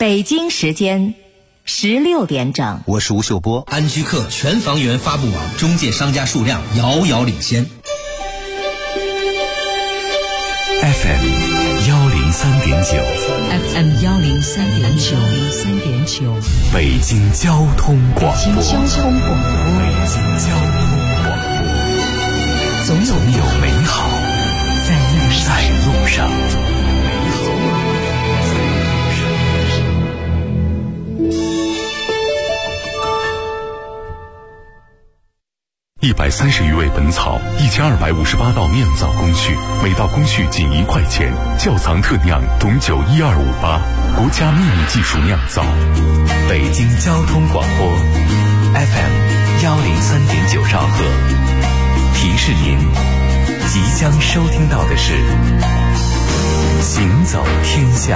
北京时间16点整， 我是吴秀波。 安居客全房源发布网中介商家数量遥遥领先。 FM 103.9， 北京交通广播，总有美好在路上。130余味本草，1258道酿造工序，每道工序仅1块钱。窖藏特酿董酒12588，国家秘密技术酿造。北京交通广播 FM 103.9兆赫，提示您即将收听到的是行走天下。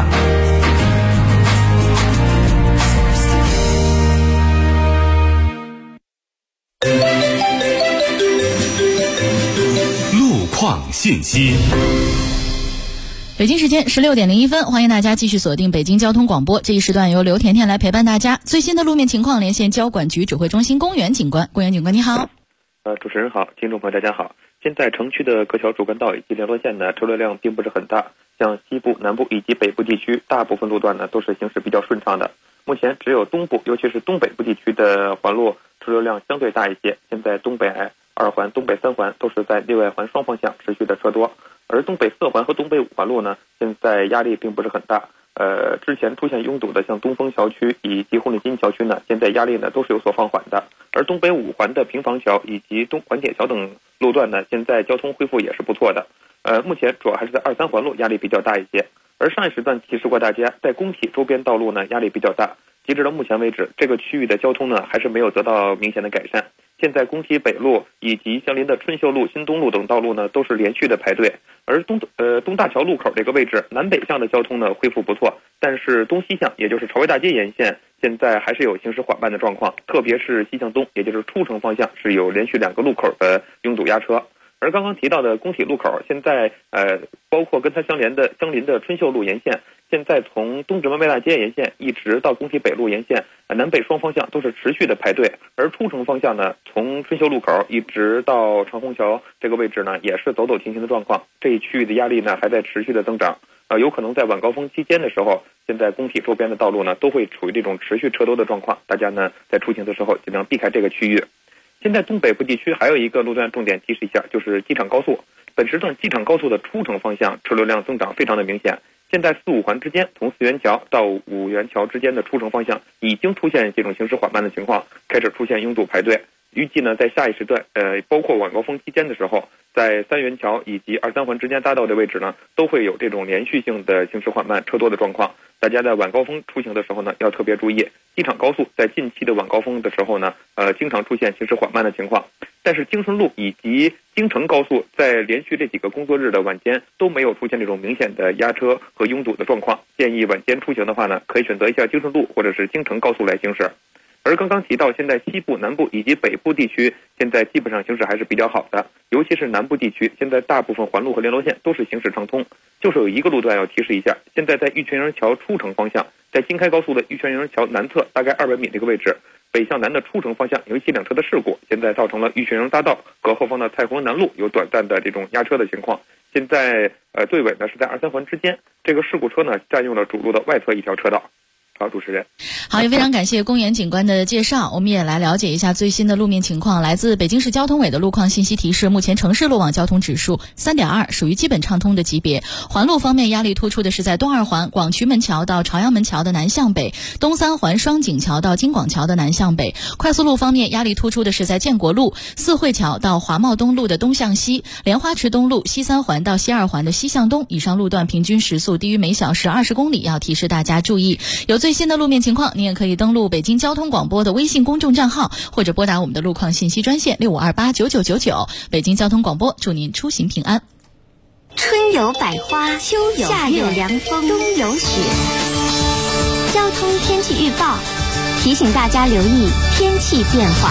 况信息。 北京时间16点01分，欢迎大家继续锁定北京交通广播。这一时段由刘甜甜来陪伴大家。最新的路面情况连线交管局指挥中心公园警官。公园警官你好。 主持人好，听众朋友大家好。现在城区的各条主干道以及联络线呢，车流量并不是很大，像西部、南部以及北部地区大部分路段呢都是行驶比较顺畅的。目前只有东部，尤其是东北部地区的环路车流量相对大一些。现在东北2环、东北3环都是在内外环双方向持续的车多，而东北4环和东北5环路呢，现在压力并不是很大。之前出现拥堵的像东风桥区以及红领巾桥区呢，现在压力呢都是有所放缓的。而东北5环的平房桥以及东环铁桥等路段呢，现在交通恢复也是不错的。目前主要还是在2、3环路压力比较大一些。而上一时段提示过大家，在工体周边道路呢压力比较大。截止到目前为止，这个区域的交通呢还是没有得到明显的改善。现在工体北路以及相邻的春秀路、新东路等道路呢都是连续的排队，而东大桥路口这个位置南北向的交通呢恢复不错，但是东西向也就是朝外大街沿线现在还是有行驶缓慢的状况，特别是西向东也就是出城方向是有连续2个路口的拥堵压车。而刚刚提到的工体路口，现在包括跟它相邻的春秀路沿线，现在从东直门外大街沿线一直到工体北路沿线，南北双方向都是持续的排队。而出城方向呢，从春秀路口一直到长虹桥这个位置呢，也是走走停停的状况。这一区域的压力呢还在持续的增长。有可能在晚高峰期间的时候，现在工体周边的道路呢都会处于这种持续车多的状况，大家呢在出行的时候尽量避开这个区域。现在东北部地区还有一个路段重点提示一下，就是机场高速。本时段机场高速的出城方向车流量增长非常的明显。现在4、5环之间，从4元桥到5元桥之间的出城方向已经出现这种行驶缓慢的情况，开始出现拥堵排队。预计呢，在下一时段，包括晚高峰期间的时候，在3元桥以及2、3环之间大道的位置呢，都会有这种连续性的行驶缓慢、车多的状况。大家在晚高峰出行的时候呢，要特别注意。机场高速在近期的晚高峰的时候呢，经常出现行驶缓慢的情况。但是京顺路以及京承高速在连续这几个工作日的晚间都没有出现这种明显的压车和拥堵的状况。建议晚间出行的话呢，可以选择一下京顺路或者是京承高速来行驶。而刚刚提到，现在西部、南部以及北部地区现在基本上行驶还是比较好的，尤其是南部地区，现在大部分环路和联络线都是行驶畅通。就是有一个路段要提示一下，现在在玉泉营桥出城方向，在京开高速的玉泉营桥南侧大概200米这个位置，北向南的出城方向有一起2车的事故，现在造成了玉泉营大道和后方的太湖南路有短暂的这种压车的情况。现在队尾呢是在2、3环之间，这个事故车呢占用了主路的外侧一条车道。好，主持人。 好，也非常感谢公园警官的介绍。我们也来了解一下最新的路面情况。来自北京市交通委的路况信息提示，目前城市路网交通指数3.2，属于基本畅通的级别。环路方面，压力突出的是在东2环广渠门桥到朝阳门桥的南向北，东3环双井桥到京广桥的南向北。快速路方面，压力突出的是在建国路、四惠桥到华贸东路的东向西，莲花池东路西3环到西2环的西向东。以上路段平均时速低于每小时20公里，要提示大家注意。有最新的路面情况，您也可以登录北京交通广播的微信公众账号，或者拨打我们的路况信息专线65289999。北京交通广播，祝您出行平安。 春有百花，秋有夏有凉风，冬有雪。交通天气预报提醒大家留意天气变化。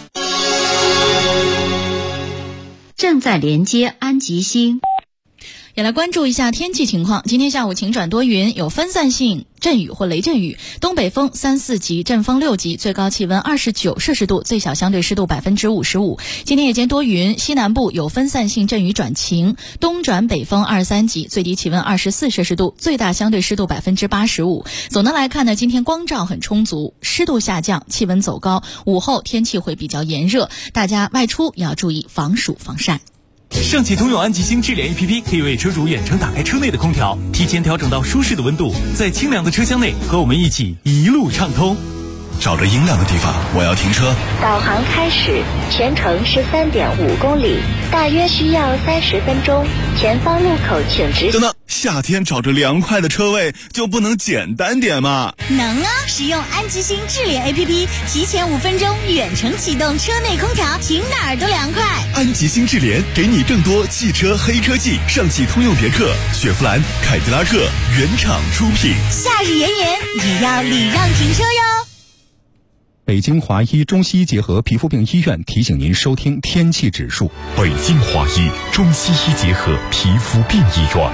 正在连接安吉星。 也来关注一下天气情况。今天下午晴转多云，有分散性阵雨或雷阵雨，东北风3、4级，阵风6级，最高气温29摄氏度，最小相对湿度55%。今天夜间多云，西南部有分散性阵雨转晴，东转北风2、3级，最低气温24摄氏度，最大相对湿度85%。总的来看呢，今天光照很充足，湿度下降，气温走高，午后天气会比较炎热，大家外出也要注意防暑防晒。 上汽通用安吉星智联 APP 可以为车主远程打开车内的空调，提前调整到舒适的温度，在清凉的车厢内和我们一起一路畅通。 找着阴凉的地方，我要停车。 导航开始，全程是3.5公里，大约需要30分钟。前方路口请直行。 等等，夏天找着凉快的车位就不能简单点吗？ 能啊！使用安吉星智联 APP， 提前5分钟远程启动车内空调，停哪儿都凉快。 安吉星智联给你更多汽车黑科技，上汽通用别克、雪佛兰、凯迪拉克原厂出品。 夏日炎炎，也要礼让停车哟。 北京华医中西医结合皮肤病医院提醒您收听天气指数。 北京华医中西医结合皮肤病医院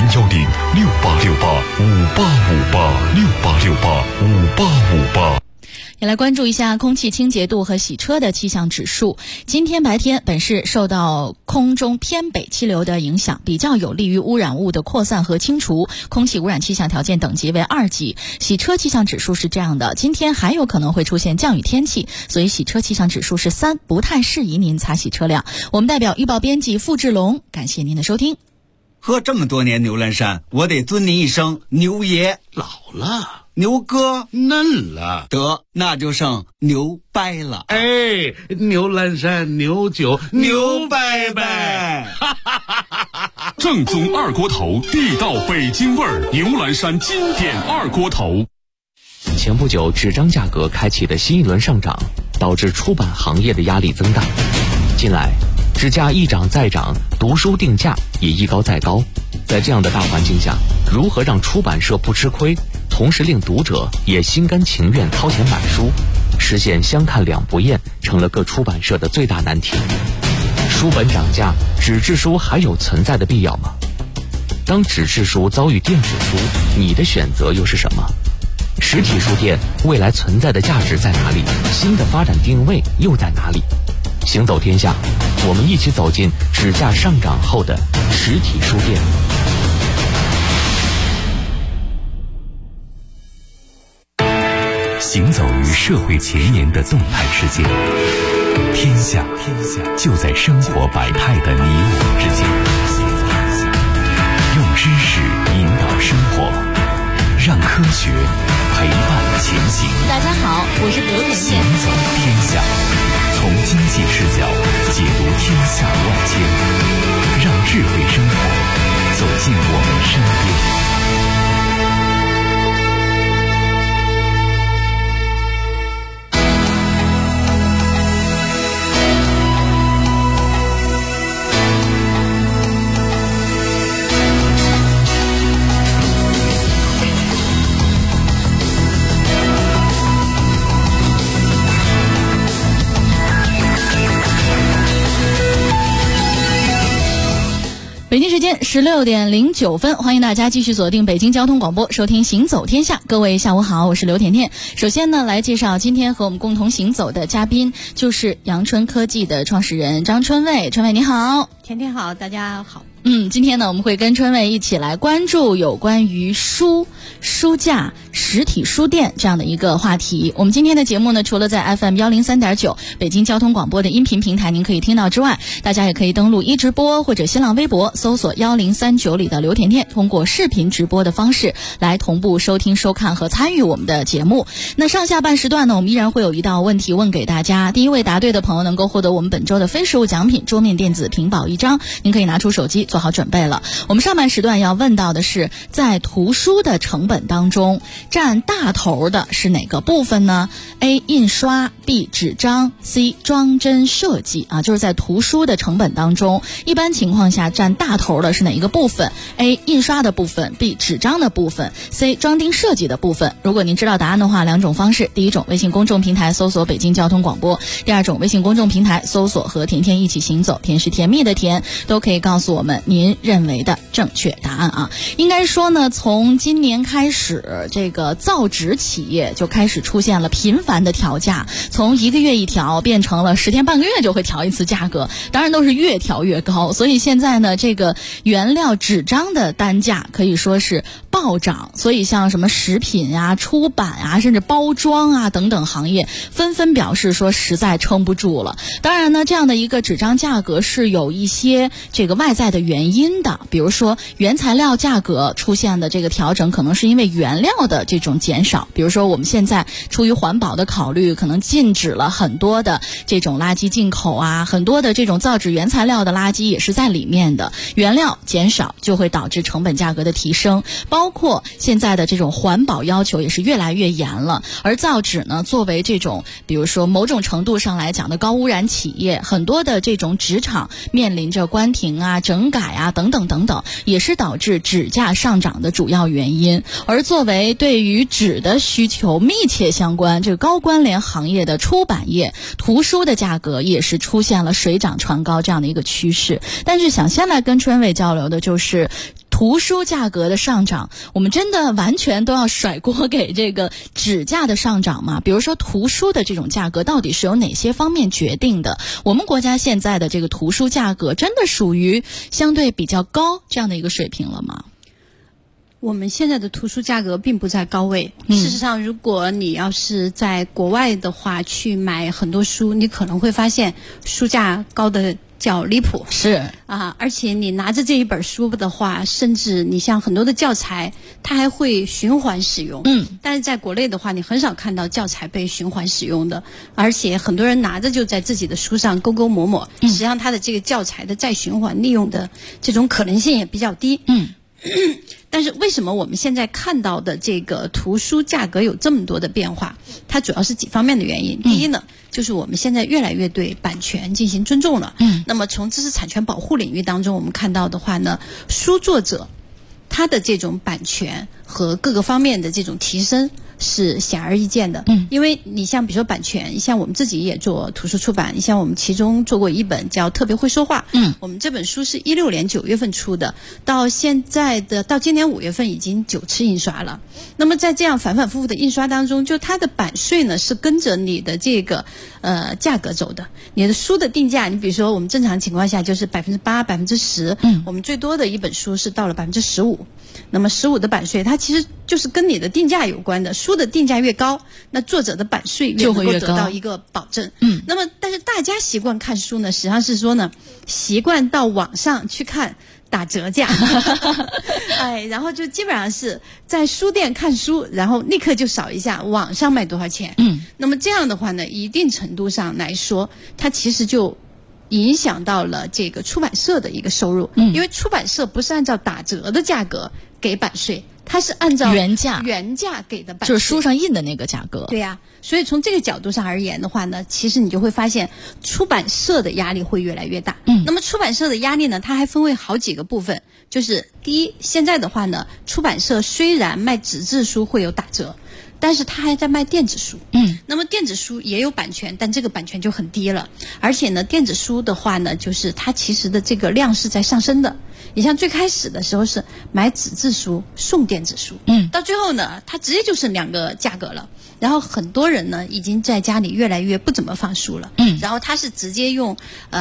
，010-6868-5858，6868-5858。 也来关注一下空气清洁度和洗车的气象指数。今天白天本市受到空中偏北气流的影响，比较有利于污染物的扩散和清除，空气污染气象条件等级为2级。洗车气象指数是这样的，今天还有可能会出现降雨天气，所以洗车气象指数是3，不太适宜您擦洗车辆。我们代表预报编辑付志龙，感谢您的收听。 喝这么多年牛栏山，我得尊您一声牛爷。 老了， 牛哥嫩了， 得那就剩牛掰了。 哎，牛栏山牛酒牛掰掰， 正宗二锅头，地道北京味儿，牛栏山经典二锅头。 前不久纸张价格开启的新一轮上涨，导致出版行业的压力增大。近来纸价一涨再涨，读书定价也一高再高。在这样的大环境下，如何让出版社不吃亏，同时令读者也心甘情愿掏钱买书，实现相看两不厌，成了各出版社的最大难题。书本涨价，纸质书还有存在的必要吗？当纸质书遭遇电子书，你的选择又是什么？实体书店未来存在的价值在哪里？新的发展定位又在哪里？行走天下，我们一起走进纸价上涨后的实体书店。 行走于社会前沿的动态世界，天下就在生活百态的你我之间。用知识引导生活，让科学陪伴前行。 大家好，我是刘甜甜。 行走天下，从经济视角解读天下万千，让智慧生活走进我们身边。 北京时间16点09分，欢迎大家继续锁定北京交通广播，收听行走天下。各位下午好，我是刘甜甜。首先呢，来介绍今天和我们共同行走的嘉宾，就是阳春科技的创始人张春卫。春卫你好。 甜甜好，大家好。 今天呢，我们会跟春卫一起来关注有关于书架、实体书店这样的一个话题。我们今天的节目呢，除了在 FM 103.9北京交通广播的音频平台您可以听到之外，大家也可以登录一直播或者新浪微博搜索1039里的刘甜甜，通过视频直播的方式来同步收听、收看和参与我们的节目。那上下半时段呢，我们依然会有一道问题问给大家，第一位答对的朋友能够获得我们本周的非实物奖品桌面电子屏保1张，您可以拿出手机做好准备了。我们上半时段要问到的是，在图书的成本当中占大头的是哪个部分呢？ A 印刷， B 纸张， C 装帧设计就是在图书的成本当中，一般情况下占大头的是哪一个部分？ A 印刷的部分， B 纸张的部分， C 装订设计的部分。如果您知道答案的话，两种方式，第一种微信公众平台搜索北京交通广播，第二种微信公众平台搜索和甜甜一起行走，甜是甜蜜的甜， 天，都可以告诉我们您认为的正确答案啊。应该说呢，从今年开始，这个造纸企业就开始出现了频繁的调价，从1个月一调变成了10天半个月就会调一次价格，当然都是越调越高。所以现在呢，这个原料纸张的单价可以说是暴涨，所以像什么食品啊、出版啊，甚至包装啊等等行业纷纷表示说实在撑不住了。当然呢，这样的一个纸张价格是有一些这个外在的原因的，比如说原材料价格出现的这个调整，可能是因为原料的这种减少。比如说我们现在出于环保的考虑，可能禁止了很多的这种垃圾进口啊，很多的这种造纸原材料的垃圾也是在里面的，原料减少就会导致成本价格的提升，包括现在的这种环保要求也是越来越严了。而造纸呢，作为这种比如说某种程度上来讲的高污染企业，很多的这种纸厂面临着关停啊、整改啊等等等等，也是导致纸价上涨的主要原因。而作为对于纸的需求密切相关、这个高关联行业的出版业，图书的价格也是出现了水涨船高这样的一个趋势。但是想先来跟春伟交流的就是图书价格的上涨，我们真的完全都要甩锅给这个纸价的上涨吗？比如说图书的这种价格到底是由哪些方面决定的？我们国家现在的这个图书价格真的属于相对比较高这样的一个水平了吗？ 我们现在的图书价格并不在高位。事实上，如果你要是在国外的话，去买很多书，你可能会发现书价高的叫离谱。 是啊，而且你拿着这一本书的话，甚至你像很多的教材，它还会循环使用。但是在国内的话，你很少看到教材被循环使用的，而且很多人拿着就在自己的书上勾勾抹抹，实际上它的这个教材的再循环利用的这种可能性也比较低。但是为什么我们现在看到的这个图书价格有这么多的变化？它主要是几方面的原因。第一呢，就是我们现在越来越对版权进行尊重了。那么从知识产权保护领域当中，我们看到的话呢，书作者他的这种版权和各个方面的这种提升是显而易见的。因为你像比如说版权，你像我们自己也做图书出版，你像我们其中做过一本叫《特别会说话》。我们这本书是16年9月份出的，到今年5月份已经9次印刷了。那么在这样反反复复的印刷当中，就它的版税呢是跟着你的这个价格走的。你的书的定价，你比如说我们正常情况下就是8%、10%，我们最多的一本书是到了15%。那么15%的版税，它其实就是跟你的定价有关的。书的定价越高，那作者的版税越能够得到一个保证。那么但是大家习惯看书呢，实际上是说呢，习惯到网上去看打折价然后就基本上是在书店看书，然后立刻就扫一下网上卖多少钱。那么这样的话呢，一定程度上来说，它其实就影响到了这个出版社的一个收入。因为出版社不是按照打折的价格给版税，它是按照原价给的版税， 就是书上印的那个价格。 对呀，所以从这个角度上而言的话呢，其实你就会发现出版社的压力会越来越大。那么出版社的压力呢，它还分为好几个部分。就是第一，现在的话呢，出版社虽然卖纸质书会有打折，但是他还在卖电子书。那么电子书也有版权，但这个版权就很低了。而且呢，电子书的话呢，就是它其实的这个量是在上升的。你像最开始的时候是买纸质书送电子书，到最后呢，它直接就剩2个价格了。然后很多人呢，已经在家里越来越不怎么放书了。然后他是直接用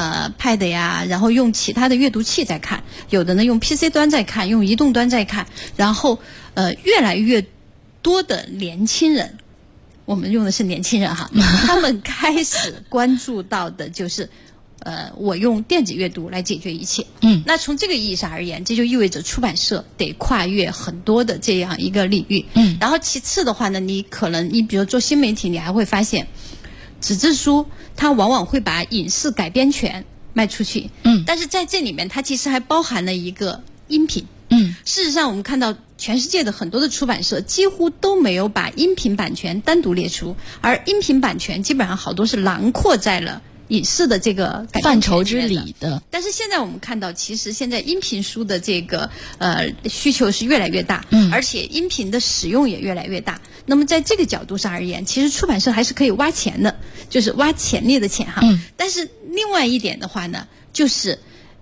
Pad 呀，然后用其他的阅读器在看，有的呢用 PC 端在看，用移动端在看。然后越来越多的年轻人，我们用的是年轻人哈，他们开始关注到的就是我用电子阅读来解决一切。那从这个意义上而言，这就意味着出版社得跨越很多的这样一个领域。然后其次的话呢，你比如做新媒体，你还会发现纸质书它往往会把影视改编权卖出去。但是在这里面它其实还包含了一个音频。事实上我们看到全世界的很多的出版社几乎都没有把音频版权单独列出，而音频版权基本上好多是囊括在了影视的这个范畴之里的。 但是现在我们看到，其实现在音频书的这个需求是越来越大，而且音频的使用也越来越大。那么在这个角度上而言，其实出版社还是可以挖钱的，就是挖潜力的钱哈。但是另外一点的话呢，就是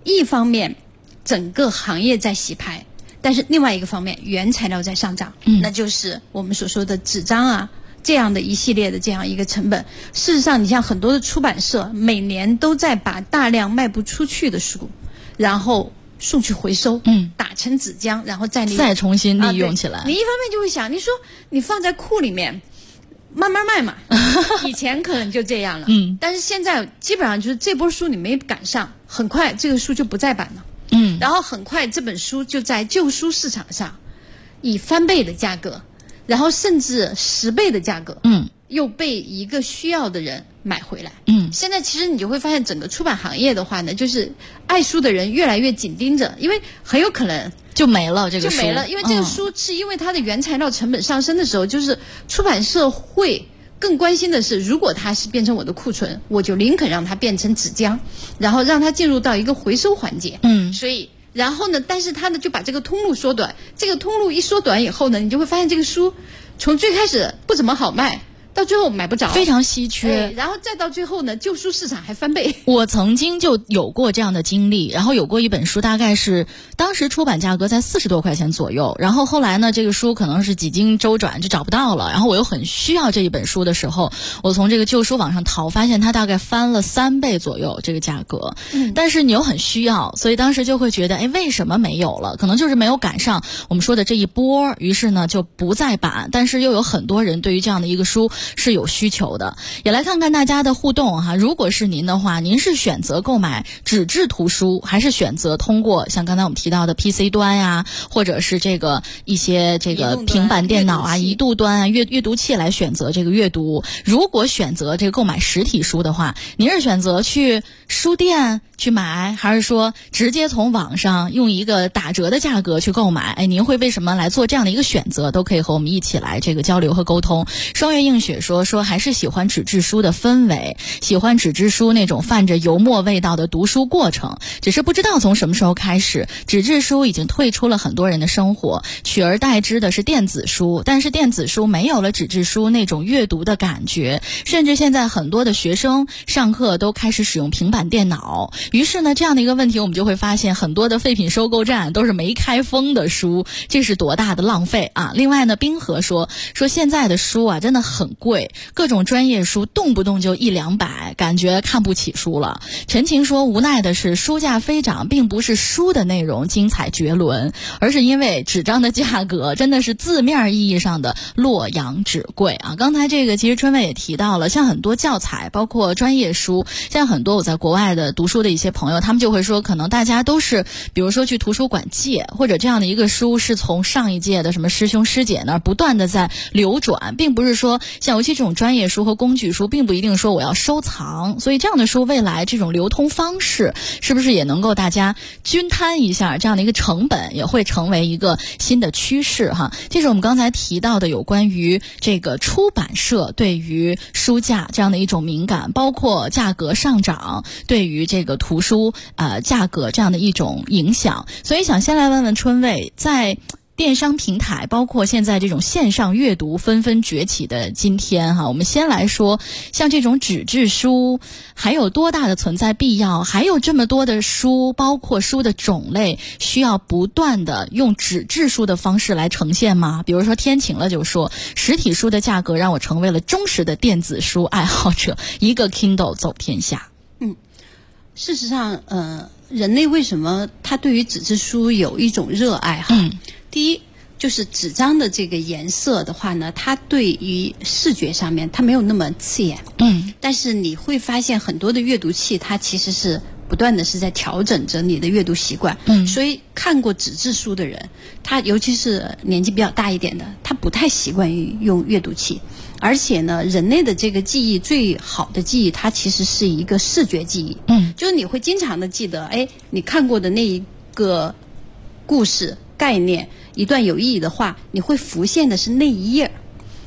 一方面整个行业在洗牌，但是另外一个方面原材料在上涨，那就是我们所说的纸张啊这样的一系列的这样一个成本。事实上你像很多的出版社每年都在把大量卖不出去的书然后送去回收，打成纸浆，然后再重新利用起来。 你一方面就会想，你说你放在库里面慢慢卖嘛，以前可能就这样了，但是现在基本上就是这波书你没赶上，很快这个书就不再版了，然后很快这本书就在旧书市场上以翻倍的价格，然后甚至10倍的价格，又被一个需要的人买回来。现在其实你就会发现整个出版行业的话呢，就是爱书的人越来越紧盯着，因为很有可能就没了这个书， 就没了，因为这个书是因为它的原材料成本上升的时候，就是出版社会更关心的是，如果它是变成我的库存，我就宁肯让它变成纸浆，然后让它进入到一个回收环节。所以然后呢，但是它呢就把这个通路缩短，这个通路一缩短以后呢，你就会发现这个书从最开始不怎么好卖，到最后买不着， 非常稀缺， 然后再到最后呢，旧书市场还翻倍。 我曾经就有过这样的经历，然后有过一本书，大概是当时出版价格在40多块钱左右，然后后来呢，这个书可能是几经周转就找不到了，然后我又很需要这一本书的时候，我从这个旧书网上淘，发现它大概翻了3倍左右这个价格，但是你又很需要，所以当时就会觉得，哎，为什么没有了？可能就是没有赶上我们说的这一波，于是呢就不再版，但是又有很多人对于这样的一个书是有需求的。也来看看大家的互动哈，如果是您的话，您是选择购买纸质图书，还是选择通过像刚才我们提到的 PC 端呀，或者是这个一些这个平板电脑啊、移动端啊、阅读器来选择这个阅读？如果选择这个购买实体书的话，您是选择去书店去买，还是说直接从网上用一个打折的价格去购买？哎，您会为什么来做这样的一个选择？都可以和我们一起来这个交流和沟通。双月映雪说还是喜欢纸质书的氛围，喜欢纸质书那种泛着油墨味道的读书过程，只是不知道从什么时候开始，纸质书已经退出了很多人的生活，取而代之的是电子书，但是电子书没有了纸质书那种阅读的感觉，甚至现在很多的学生上课都开始使用平板电脑，于是呢，这样的一个问题我们就会发现，很多的废品收购站都是没开封的书，这是多大的浪费啊！另外呢，冰河说现在的书啊真的很贵，各种专业书动不动就100-200，感觉看不起书了。陈晴说，无奈的是书价飞涨，并不是书的内容精彩绝伦，而是因为纸张的价格真的是字面意义上的洛阳纸贵啊！刚才这个其实春妹也提到了，像很多教材，包括专业书，像很多我在国外的读书的一些朋友，他们就会说，可能大家都是比如说去图书馆借，或者这样的一个书是从上一届的什么师兄师姐那儿不断的在流转，并不是说像尤其这种专业书和工具书，并不一定说我要收藏，所以这样的书未来这种流通方式是不是也能够大家均摊一下，这样的一个成本也会成为一个新的趋势哈。这是我们刚才提到的有关于这个出版社对于书价这样的一种敏感，包括价格上涨对于这个图书价格这样的一种影响。所以想先来问问春卫，在电商平台包括现在这种线上阅读纷纷崛起的今天哈，我们先来说像这种纸质书还有多大的存在必要，还有这么多的书，包括书的种类需要不断的用纸质书的方式来呈现吗？比如说天晴了就说，实体书的价格让我成为了忠实的电子书爱好者，一个 Kindle 走天下。 事实上人类为什么他对于纸质书有一种热爱哈？第一就是纸张的这个颜色的话呢，它对于视觉上面它没有那么刺眼，但是你会发现很多的阅读器它其实是不断的是在调整着你的阅读习惯，所以看过纸质书的人，他尤其是年纪比较大一点的，他不太习惯于用阅读器。而且呢，人类的这个记忆最好的记忆，它其实是一个视觉记忆，就是你会经常的记得，哎，你看过的那一个故事概念，一段有意义的话，你会浮现的是那一页。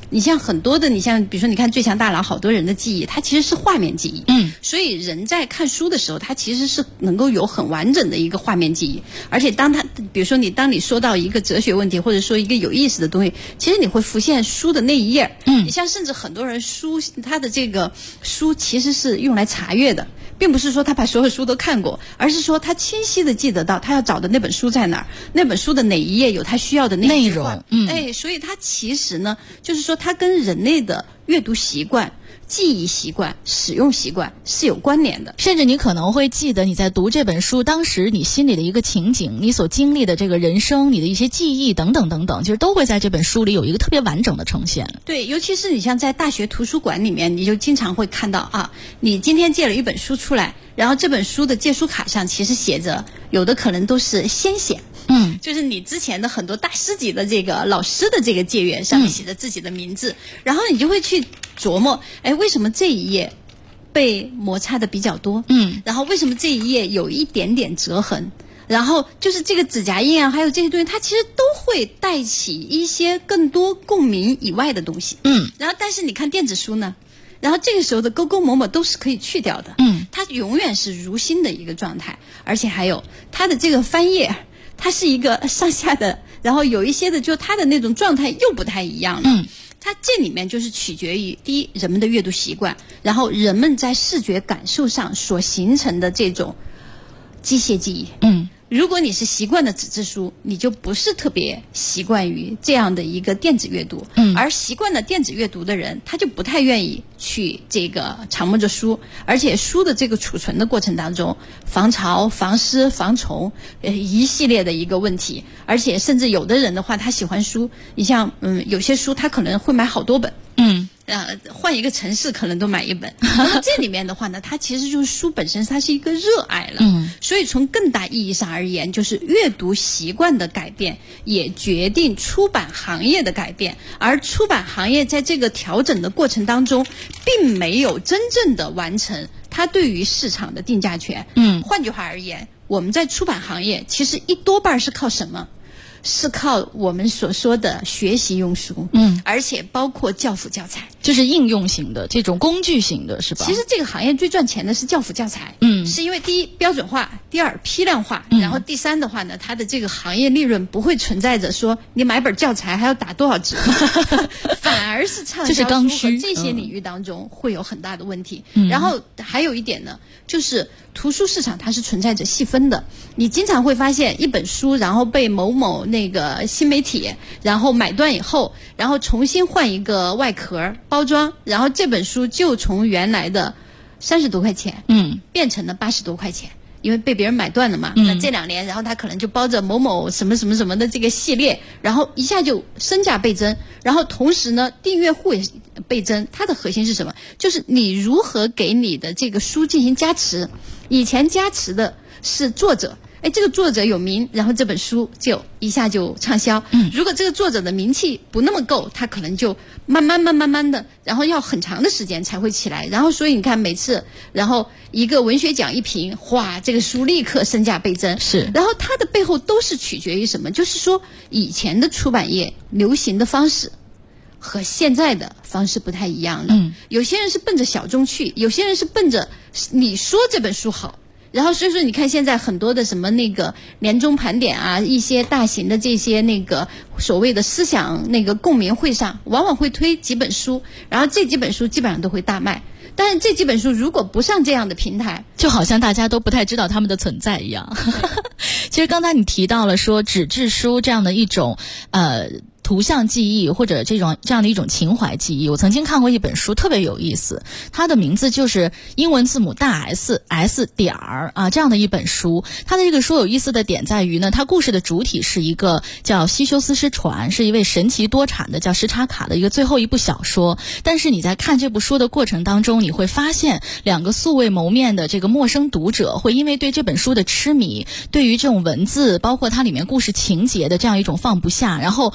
你像很多的，你像比如说你看《最强大脑》，好多人的记忆它其实是画面记忆，所以人在看书的时候，他其实是能够有很完整的一个画面记忆，而且比如说当你说到一个哲学问题，或者说一个有意思的东西，其实你会浮现书的那一页。你像甚至很多人他的这个书其实是用来查阅的，并不是说他把所有书都看过，而是说他清晰的记得到他要找的那本书在哪儿，那本书的哪一页有他需要的内容。所以他其实呢，就是说他跟人类的阅读习惯、记忆习惯、使用习惯是有关联的。 甚至你可能会记得你在读这本书当时你心里的一个情景，你所经历的这个人生，你的一些记忆等等等等，其实都会在这本书里有一个特别完整的呈现。 对，尤其是你像在大学图书馆里面，你就经常会看到啊，你今天借了一本书出来，然后这本书的借书卡上其实写着，有的可能都是先写，就是你之前的很多大师级的这个老师的这个借阅上面写着自己的名字，然后你就会去琢磨，为什么这一页被摩擦的比较多？然后为什么这一页有一点点折痕？然后就是这个指甲印啊，还有这些东西，它其实都会带起一些更多共鸣以外的东西。然后但是你看电子书呢，然后这个时候的勾勾抹抹都是可以去掉的。它永远是如新的一个状态，而且还有它的这个翻页，它是一个上下的，然后有一些的就它的那种状态又不太一样了。它这里面就是取决于第一人们的阅读习惯，然后人们在视觉感受上所形成的这种机械记忆。如果你是习惯的纸质书，你就不是特别习惯于这样的一个电子阅读。而习惯的电子阅读的人，他就不太愿意去这个常摸着书，而且书的这个储存的过程当中，防潮、防湿、防虫，一系列的一个问题。而且甚至有的人的话，他喜欢书，你像有些书他可能会买好多本。换一个城市可能都买一本。那么这里面的话呢，它其实就是书本身它是一个热爱了。所以从更大意义上而言，就是阅读习惯的改变也决定出版行业的改变，而出版行业在这个调整的过程当中并没有真正的完成它对于市场的定价权。换句话而言，我们在出版行业其实一多半是靠什么？是靠我们所说的学习用书，而且包括教辅教材， 就是应用型的这种工具型的，是吧？ 其实这个行业最赚钱的是教辅教材，是因为第一标准化，第二批量化，然后第三的话呢，它的这个行业利润不会存在着说你买本教材还要打多少折，反而是畅销书和这些领域当中会有很大的问题。然后还有一点呢，就是图书市场它是存在着细分的，你经常会发现一本书然后被某某那个新媒体然后买断以后，然后重新换一个外壳包装，然后这本书就从原来的30多块钱变成了80多块钱，因为被别人买断了嘛。那这2年然后他可能就包着某某什么什么什么的这个系列，然后一下就身价倍增，然后同时呢订阅户也倍增。它的核心是什么？就是你如何给你的这个书进行加持。以前加持的是作者，这个作者有名，然后这本书就一下就畅销。如果这个作者的名气不那么够，他可能就慢慢的，然后要很长的时间才会起来。然后所以你看每次，然后一个文学奖一评，哇，这个书立刻身价倍增。 是， 然后它的背后都是取决于什么？就是说以前的出版业流行的方式和现在的方式不太一样了。有些人是奔着小众去，有些人是奔着你说这本书好。然后所以说你看现在很多的什么那个年终盘点啊，一些大型的这些那个所谓的思想那个共鸣会上，往往会推几本书，然后这几本书基本上都会大卖。但是这几本书如果不上这样的平台， 就好像大家都不太知道他们的存在一样。其实刚才你提到了说纸质书这样的一种图像记忆或者这样的一种情怀记忆。我曾经看过一本书特别有意思，它的名字就是英文字母大 S 点啊这样的一本书。它的这个书有意思的点在于呢，它故事的主体是一个叫西修斯之船，是一位神奇多产的叫什查卡的一个最后一部小说。但是你在看这部书的过程当中，你会发现2个素未谋面的这个陌生读者会因为对这本书的痴迷，对于这种文字包括它里面故事情节的这样一种放不下，然后会在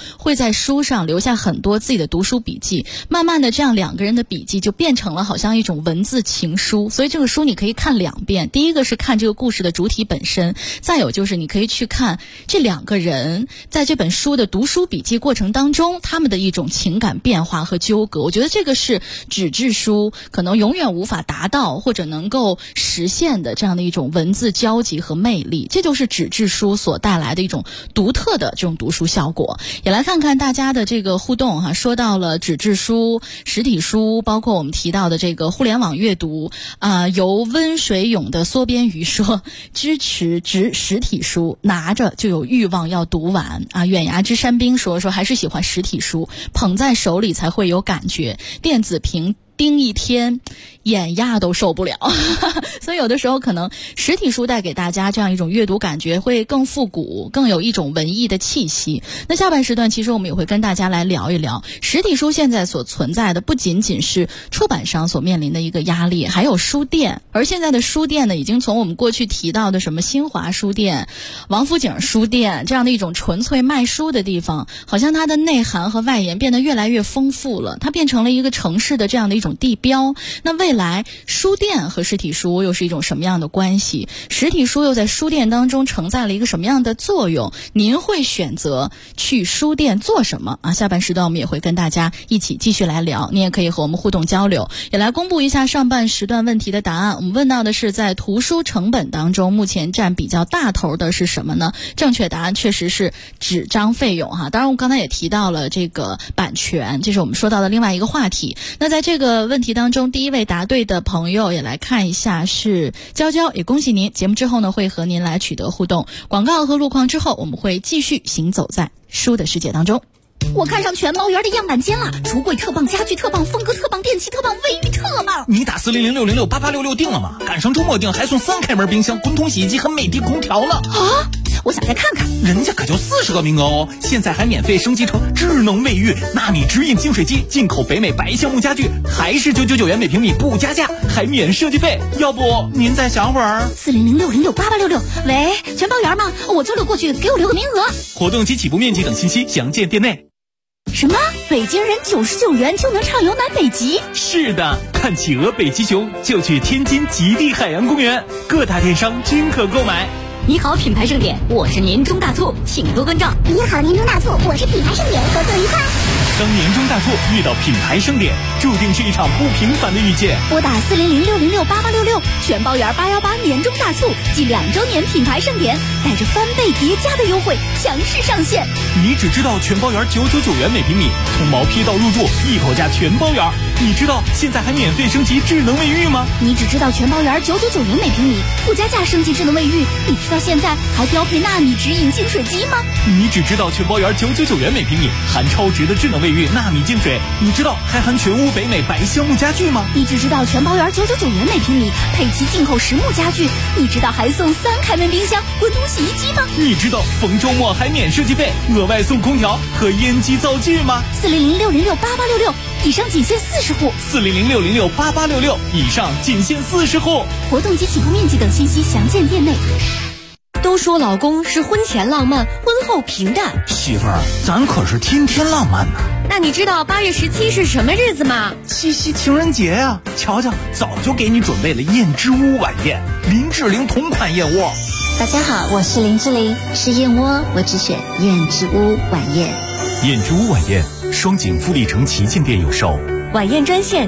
在书上留下很多自己的读书笔记，慢慢的这样2个人的笔记就变成了好像一种文字情书。所以这个书你可以看2遍，第一个是看这个故事的主体本身，再有就是你可以去看这2个人在这本书的读书笔记过程当中他们的一种情感变化和纠葛。我觉得这个是纸质书可能永远无法达到或者能够实现的这样的一种文字交集和魅力，这就是纸质书所带来的一种独特的这种读书效果。也来看看大家的这个互动哈，说到了纸质书、实体书，包括我们提到的这个互联网阅读由温水涌的缩边鱼说支持实体书，拿着就有欲望要读完远崖之山冰说还是喜欢实体书，捧在手里才会有感觉，电子屏盯一天眼压都受不了所以有的时候可能实体书带给大家这样一种阅读感觉会更复古，更有一种文艺的气息。那下半时段其实我们也会跟大家来聊一聊实体书现在所存在的不仅仅是出版商所面临的一个压力，还有书店。而现在的书店呢，已经从我们过去提到的什么新华书店、王府井书店这样的一种纯粹卖书的地方，好像它的内涵和外延变得越来越丰富了，它变成了一个城市的这样的一种地标。那未来书店和实体书又是一种什么样的关系？实体书又在书店当中承载了一个什么样的作用？您会选择去书店做什么下半时段我们也会跟大家一起继续来聊，你也可以和我们互动交流。也来公布一下上半时段问题的答案。我们问到的是在图书成本当中目前占比较大头的是什么呢？正确答案确实是纸张费用当然我刚才也提到了这个版权，这是我们说到的另外一个话题。那在这个问题当中，第一位答对的朋友也来看一下是娇娇，也恭喜您。节目之后呢会和您来取得互动，广告和路况之后我们会继续行走在书的世界当中。 我看上全包园的样板间了，橱柜特棒，家具特棒，风格特棒，电器特棒，卫浴特棒。 你打400668866订了吗？赶上周末订还送3开门冰箱、滚筒洗衣机和美的空调了啊！我想再看看， 人家可就40个名额哦，现在还免费升级成智能卫浴，纳米直饮净水机，进口北美白橡木家具，还是999元每平米不加价，还免设计费。要不您再想会儿 ？400668866，喂，全包园吗？我周六过去，给我留个名额。 活动及起步面积等信息详见店内。 什么？北京人99元就能畅游南北极？ 是的，看企鹅、北极熊就去天津极地海洋公园，各大电商均可购买。 你好，品牌盛典，我是年终大促，请多关照。 你好，年终大促，我是品牌盛典，合作愉快。 当年终大促遇到品牌盛典，注定是一场不平凡的遇见。 拨打40066068866，全包园818年终大促暨2周年品牌盛典，带着翻倍叠加的优惠强势上线。 你只知道全包园999元每平米，从毛坯到入住一口价全包园。你知道现在还免费升级智能卫浴吗？ 你只知道全包园999元每平米，不加价升级智能卫浴。你知道现在还标配纳米直饮净水机吗？ 你只知道全包园999元每平米，含超值的智能卫浴纳米净水。你知道还含全屋北美白橡木家具吗？ 你只知道全包园999元每平米，配齐进口实木家具。你知道还送3开门冰箱、滚筒洗衣机吗？ 你知道逢周末还免设计费，额外送空调和烟机灶具吗 ？400668866，以上仅限40户。 400668866，以上仅限40户。 活动及起步面积等信息详见店内。 都说老公是婚前浪漫，婚后平淡。 媳妇儿，咱可是天天浪漫呢。 那你知道8月17是什么日子吗？ 七夕情人节呀！瞧瞧，早就给你准备了燕之屋晚宴，林志玲同款燕窝。 大家好，我是林志玲，吃燕窝我只选燕之屋晚宴。 燕之屋晚宴，双井富力城旗舰店有售。 晚宴专线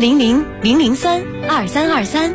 400-003-2323。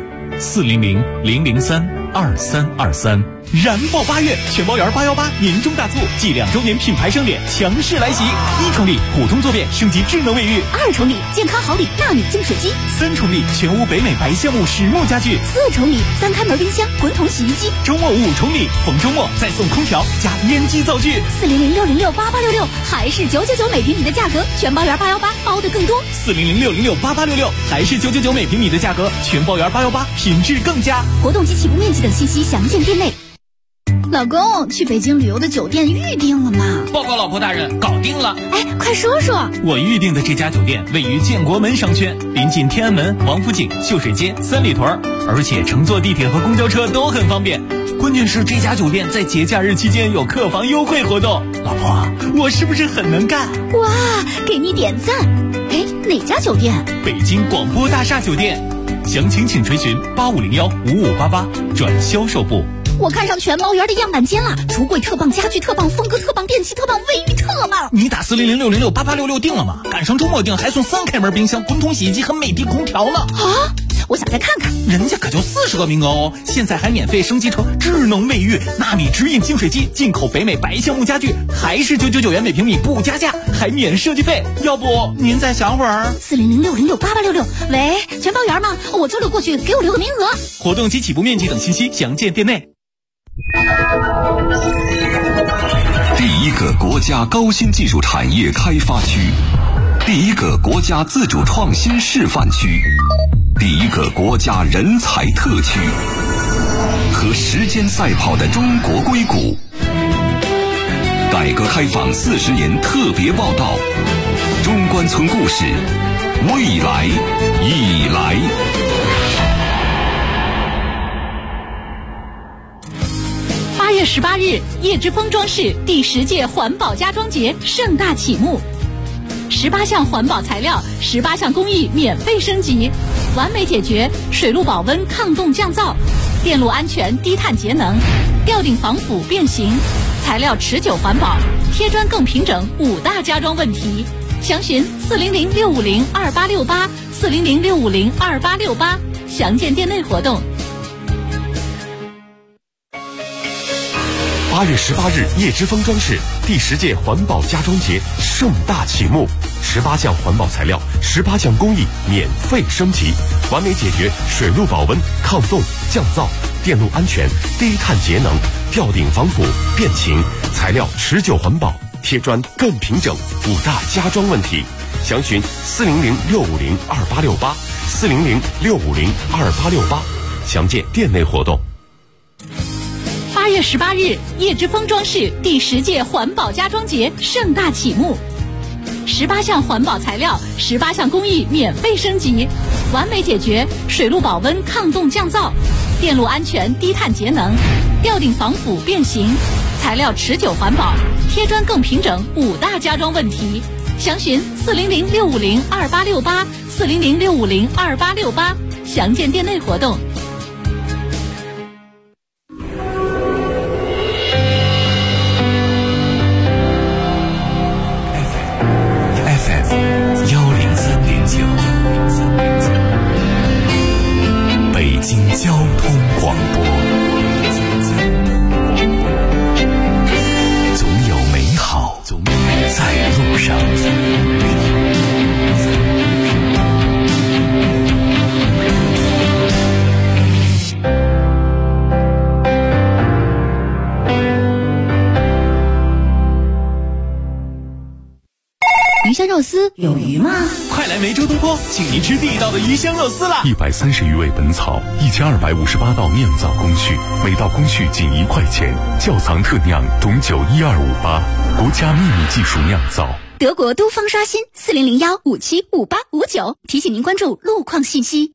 400-003-2323。燃爆8月，全包园818年终大促暨2周年品牌盛典强势来袭！1重礼普通坐便升级智能卫浴 ，2重礼健康好礼纳米净水机 ，3重礼全屋北美白橡木实木家具 ，4重礼3开门冰箱、滚筒洗衣机。 周末5重礼，逢周末再送空调加烟机灶具。 400668866，还是999每平米的价格，全包园818包的更多。 400668866，还是999每平米的价格，全包园818品质更佳。 活动及起步面积等信息详见店内。老公，去北京旅游的酒店预定了吗？ 报告老婆大人，搞定了。 哎，快说说。 我预定的这家酒店位于建国门商圈，临近天安门、王府井、秀水街、三里屯，而且乘坐地铁和公交车都很方便。 关键是这家酒店在节假日期间有客房优惠活动。老婆，我是不是很能干？ 哇，给你点赞！哎，哪家酒店？ 北京广播大厦酒店，详情请垂询8501-5588转销售部。 我看上全包园的样板间了，橱柜特棒，家具特棒，风格特棒，电器特棒，卫浴特棒。 你打400-606-8866订了吗？赶上周末订还送3开门冰箱、滚筒洗衣机和美的空调呢。 啊！我想再看看， 人家可就40个名额哦！现在还免费升级成智能卫浴、纳米直饮净水机，进口北美白橡木家具，还是999元每平米不加价，还免设计费。要不您再想会儿 ？400-606-8866。喂，全包园吗？我周六过去，给我留个名额。 活动及起步面积等信息详见店内。 第一个国家高新技术产业开发区，第一个国家自主创新示范区，第一个国家人才特区，和时间赛跑的中国硅谷。改革开放40年特别报道，中关村故事，未来已来。 8月18日，叶之峰装饰第10届环保家装节盛大启幕，18项环保材料，18项工艺免费升级，完美解决水路保温、抗冻降噪、电路安全、低碳节能、吊顶防腐变形、材料持久环保、贴砖更平整5大家装问题。详询400-650-2868，400-650-2868，详见店内活动。 8月18日，叶之峰装饰第10届环保家装节盛大启幕，18项环保材料，18项工艺免费升级，完美解决水路保温、抗冻、降噪、电路安全、低碳节能、吊顶防腐、变形、材料持久环保、贴砖更平整5大家装问题。详询400-650-2868，400-650-2868，详见店内活动。 8月18日，叶之峰装饰第10届环保家装节盛大启幕，18项环保材料，18项工艺免费升级，完美解决水路保温、抗冻降噪、电路安全、低碳节能、吊顶防腐变形、材料持久环保、贴砖更平整5大家装问题。详询400-650-2868，400-650-2868，详见店内活动。 北京交通广播，总有美好在路上。 鱼香肉丝有鱼吗？ 快来梅州东坡，请您吃地道的鱼香肉丝啦 ！130余味本草，1258道酿造工序，每道工序仅1块钱，窖藏特酿董酒12588，国家秘密技术酿造。 德国都方刷新400-575859，提醒您关注路况信息。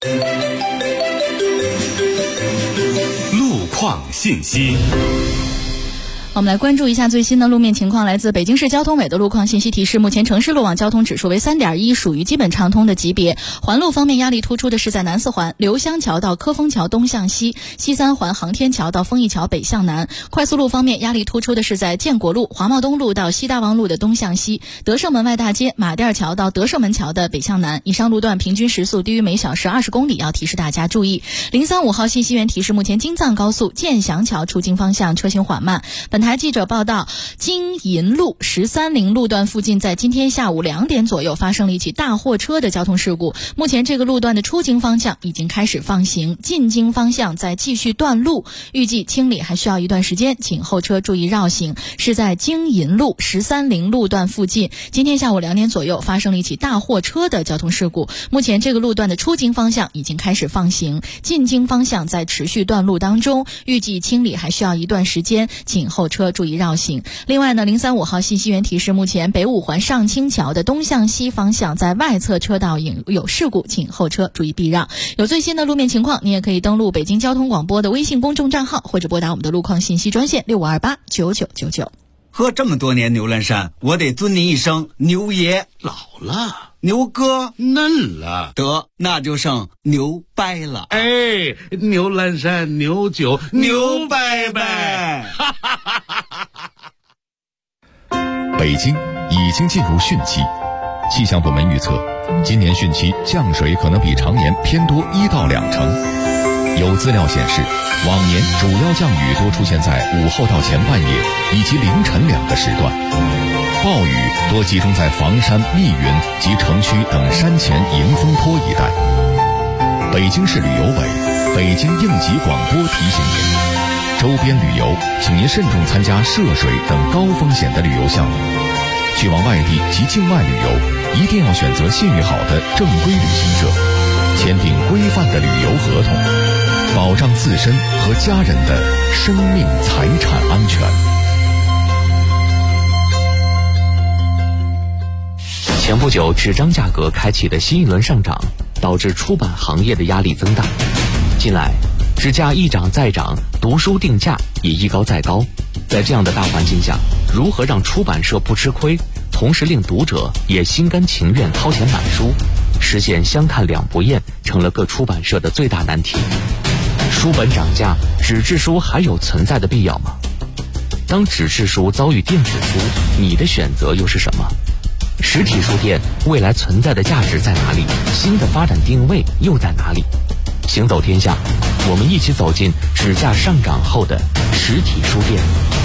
路况信息。 我们来关注一下最新的路面情况，来自北京市交通委的路况信息提示，目前城市路网交通指数为3.1，属于基本畅通的级别。环路方面压力突出的是在南四环刘香桥到科丰桥东向西，西三环航天桥到丰益桥北向南。快速路方面压力突出的是在建国路华贸东路到西大望路的东向西，德胜门外大街马甸桥到德胜门桥的北向南。以上路段平均时速低于每小时20公里，要提示大家注意。035号信息源提示，目前京藏高速建祥桥出京方向车行缓慢。本台记者报道，京银路13路段附近在今天下午2点左右发生了一起大货车的交通事故，目前这个路段的出京方向已经开始放行，进京方向在继续断路，预计清理还需要一段时间，请后车注意绕行。是在京银路13路段附近，今天下午2点左右发生了一起大货车的交通事故，目前这个路段的出京方向已经开始放行，进京方向在持续断路当中，预计清理还需要一段时间，请后车车注意绕行。另外呢，035号信息源提示，目前北五环上清桥的东向西方向在外侧车道有事故，请后车注意避让。有最新的路面情况，你也可以登录北京交通广播的微信公众账号，或者拨打我们的路况信息专线65289999。 喝这么多年牛栏山，我得尊您一声牛爷。 老了， 牛哥嫩了， 得那就剩牛掰了。 哎，牛栏山牛酒牛掰掰。 北京已经进入汛期，气象部门预测，今年汛期降水可能比常年偏多1到2成。有资料显示，往年主要降雨多出现在午后到前半夜以及凌晨2个时段，暴雨多集中在房山、密云及城区等山前迎风坡一带。北京市旅游委、北京应急广播提醒您，周边旅游请您慎重参加涉水等高风险的旅游项目。去往外地及境外旅游，一定要选择信誉好的正规旅行社，签订规范的旅游合同，保障自身和家人的生命财产安全。 前不久纸张价格开启的新一轮上涨，导致出版行业的压力增大。近来纸价一涨再涨，读书定价也一高再高。在这样的大环境下，如何让出版社不吃亏，同时令读者也心甘情愿掏钱买书，实现相看两不厌，成了各出版社的最大难题。书本涨价，纸质书还有存在的必要吗？当纸质书遭遇电子书，你的选择又是什么？实体书店未来存在的价值在哪里？新的发展定位又在哪里？行走天下，我们一起走进纸价上涨后的实体书店。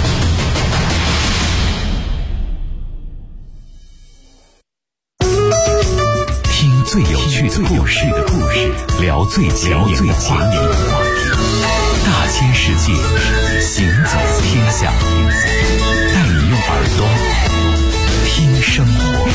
听最有趣的故事，聊最前沿的话题，大千世界，行走天下，带你用耳朵听生活。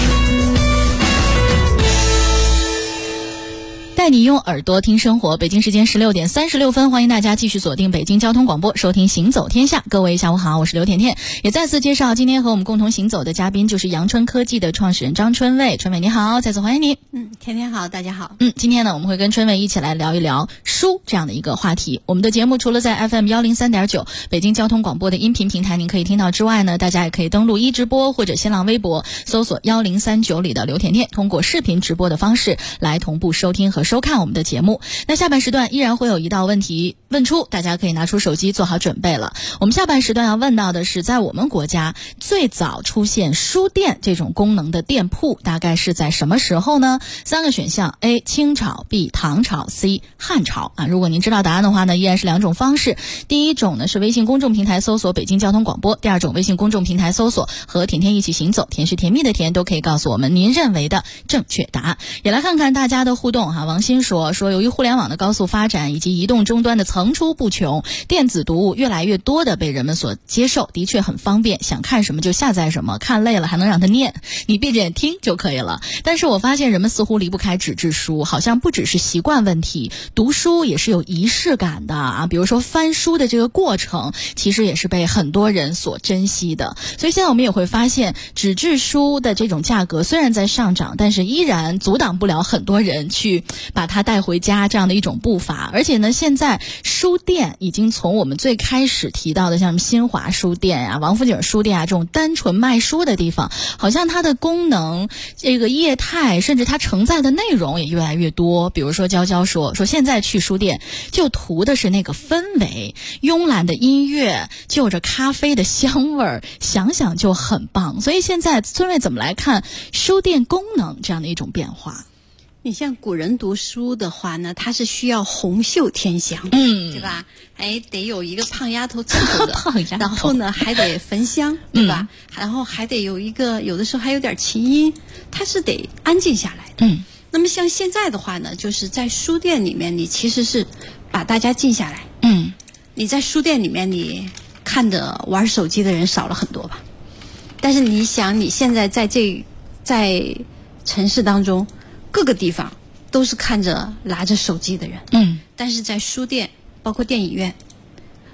带你用耳朵听生活。北京时间16点36分，欢迎大家继续锁定北京交通广播，收听行走天下。各位下午好，我是刘甜甜。也再次介绍今天和我们共同行走的嘉宾，就是阳春科技的创始人张春伟。春伟你好，再次欢迎你。 甜甜好，大家好。 今天呢，我们会跟春伟一起来聊一聊书这样的一个话题。我们的节目除了在 FM 103.9北京交通广播的音频平台您可以听到之外呢，大家也可以登录一直播或者新浪微博搜索1039里的刘甜甜，通过视频直播的方式来同步收听和收看我们的节目。那下半时段依然会有一道问题问出，大家可以拿出手机做好准备了。我们下半时段要问到的是，在我们国家最早出现书店这种功能的店铺大概是在什么时候呢？3个选项 A 清朝， B 唐朝， C 汉朝啊。如果您知道答案的话呢，依然是2种方式。第一种呢是微信公众平台搜索北京交通广播，第二种微信公众平台搜索和甜甜一起行走，甜是甜蜜的甜，都可以告诉我们您认为的正确答案。也来看看大家的互动哈。王鑫说由于互联网的高速发展以及移动终端的层出不穷，电子读物越来越多的被人们所接受，的确很方便，想看什么就下载什么，看累了还能让它念，你闭着眼听就可以了。但是我发现人们似乎离不开纸质书，好像不只是习惯问题，读书也是有仪式感的啊。比如说翻书的这个过程，其实也是被很多人所珍惜的。所以现在我们也会发现，纸质书的这种价格虽然在上涨，但是依然阻挡不了很多人去把它带回家这样的一种步伐。而且呢，现在书店已经从我们最开始提到的像新华书店啊、王府井书店啊这种单纯卖书的地方，好像它的功能、这个业态，甚至它承载的内容也越来越多。比如说娇娇说现在去书店就图的是那个氛围，慵懒的音乐，就着咖啡的香味儿，想想就很棒。所以现在村委怎么来看书店功能这样的一种变化？ 你像古人读书的话呢，它是需要红袖添香，对吧？得有一个胖丫头伺候的，然后呢还得焚香，对吧？然后还得有一个，有的时候还有点琴音，它是得安静下来的。那么像现在的话呢，就是在书店里面，你其实是把大家静下来。你在书店里面，你看着玩手机的人少了很多吧？但是你想，你现在在城市当中，各个地方都是看着拿着手机的人，但是在书店包括电影院，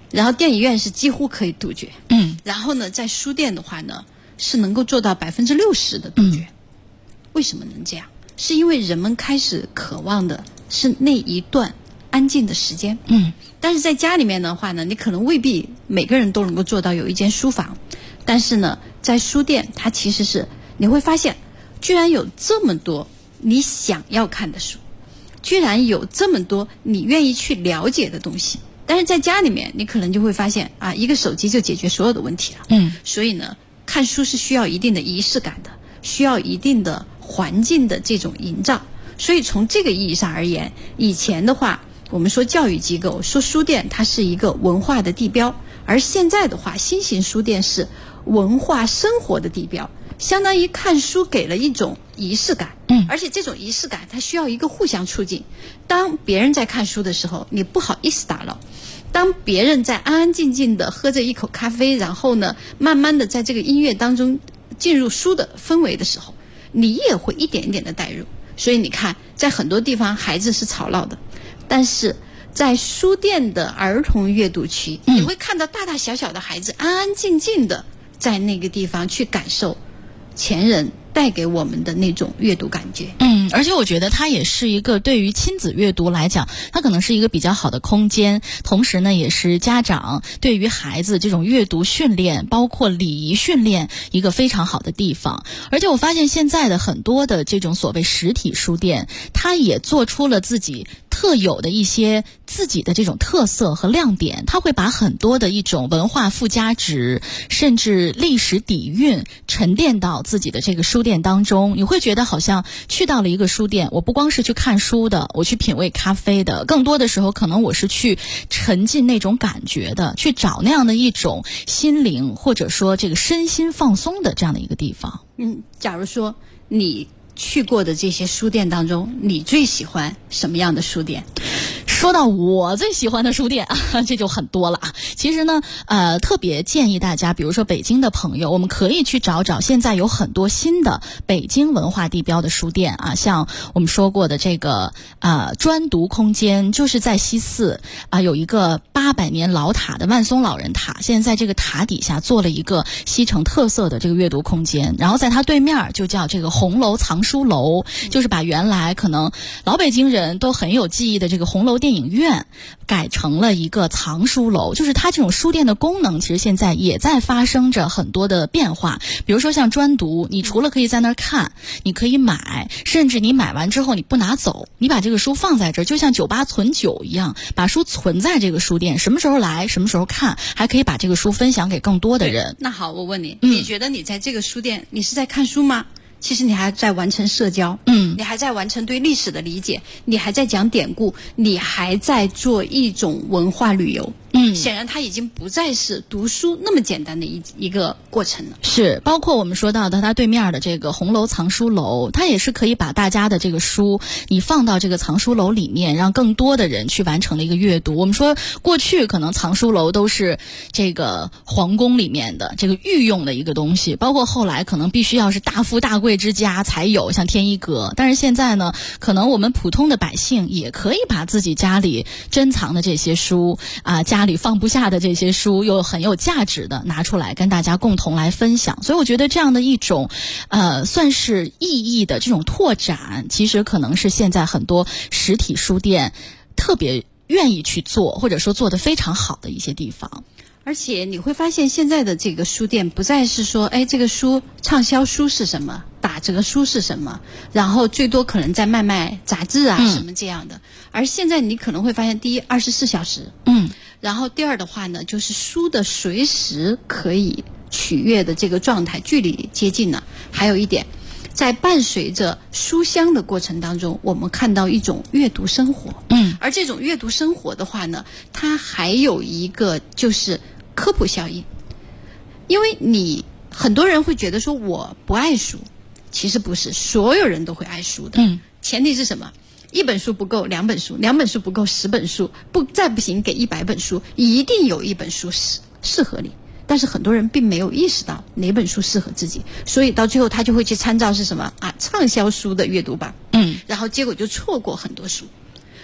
然后电影院是几乎可以杜绝。然后呢，在书店的话呢，是能够做到60%的杜绝。为什么能这样？是因为人们开始渴望的是那一段安静的时间。但是在家里面的话呢，你可能未必每个人都能够做到有一间书房，但是呢，在书店它其实是你会发现，居然有这么多你想要看的书，居然有这么多你愿意去了解的东西。但是在家里面你可能就会发现啊，一个手机就解决所有的问题了。所以呢，看书是需要一定的仪式感的，需要一定的环境的这种营造。所以从这个意义上而言，以前的话我们说教育机构，说书店它是一个文化的地标，而现在的话新型书店是文化生活的地标，相当于看书给了一种仪式感。而且这种仪式感它需要一个互相促进。当别人在看书的时候，你不好意思打扰；当别人在安安静静的喝着一口咖啡，然后呢慢慢的在这个音乐当中进入书的氛围的时候，你也会一点一点的带入。所以你看，在很多地方孩子是吵闹的，但是在书店的儿童阅读区，你会看到大大小小的孩子安安静静的在那个地方去感受前人带给我们的那种阅读感觉。 而且我觉得它也是一个对于亲子阅读来讲，它可能是一个比较好的空间，同时呢也是家长对于孩子这种阅读训练包括礼仪训练一个非常好的地方。而且我发现现在的很多的这种所谓实体书店，它也做出了自己特有的一些自己的这种特色和亮点，它会把很多的一种文化附加值甚至历史底蕴沉淀到自己的这个书店当中。你会觉得好像去到了一个书店，我不光是去看书的，我去品味咖啡的，更多的时候可能我是去沉浸那种感觉的，去找那样的一种心灵或者说这个身心放松的这样的一个地方。 假如说你去过的这些书店当中，你最喜欢什么样的书店？ 说到我最喜欢的书店这就很多了。其实呢特别建议大家，比如说北京的朋友，我们可以去找找现在有很多新的北京文化地标的书店啊，像我们说过的这个专读空间，就是在西四有一个800年老塔的万松老人塔，现在在这个塔底下做了一个西城特色的这个阅读空间，然后在它对面就叫这个红楼藏书楼，就是把原来可能老北京人都很有记忆的这个红楼电影院改成了一个藏书楼。就是它这种书店的功能其实现在也在发生着很多的变化。比如说像专读，你除了可以在那儿看，你可以买，甚至你买完之后你不拿走，你把这个书放在这儿，就像酒吧存酒一样，把书存在这个书店，什么时候来什么时候看，还可以把这个书分享给更多的人。 那好，我问你，你觉得你在这个书店你是在看书吗？其实你还在完成社交，你还在完成对历史的理解，你还在讲典故，你还在做一种文化旅游。显然它已经不再是读书那么简单的一个过程了。 是，包括我们说到的它对面的这个红楼藏书楼，它也是可以把大家的这个书你放到这个藏书楼里面，让更多的人去完成了一个阅读。我们说过去可能藏书楼都是这个皇宫里面的这个御用的一个东西，包括后来可能必须要是大富大贵之家才有，像天一阁。但是现在呢，可能我们普通的百姓也可以把自己家里珍藏的这些书家里放不下的这些书又很有价值的拿出来跟大家共同来分享。所以我觉得这样的一种算是意义的这种拓展，其实可能是现在很多实体书店特别愿意去做，或者说做得非常好的一些地方。 而且你会发现现在的这个书店不再是说这个书畅销书是什么，打折书是什么，然后最多可能在卖杂志什么这样的。而现在你可能会发现，第一24小时，然后第二的话呢，就是书的随时可以取阅的这个状态距离接近了。还有一点，在伴随着书香的过程当中，我们看到一种阅读生活。而这种阅读生活的话呢，它还有一个就是科普效应。因为你很多人会觉得说我不爱书，其实不是，所有人都会爱书的。前提是什么？1本书不够2本书，2本书不够10本书，再不行给100本书，一定有一本书适合你。但是很多人并没有意识到哪本书适合自己，所以到最后他就会去参照是什么畅销书的阅读榜，然后结果就错过很多书。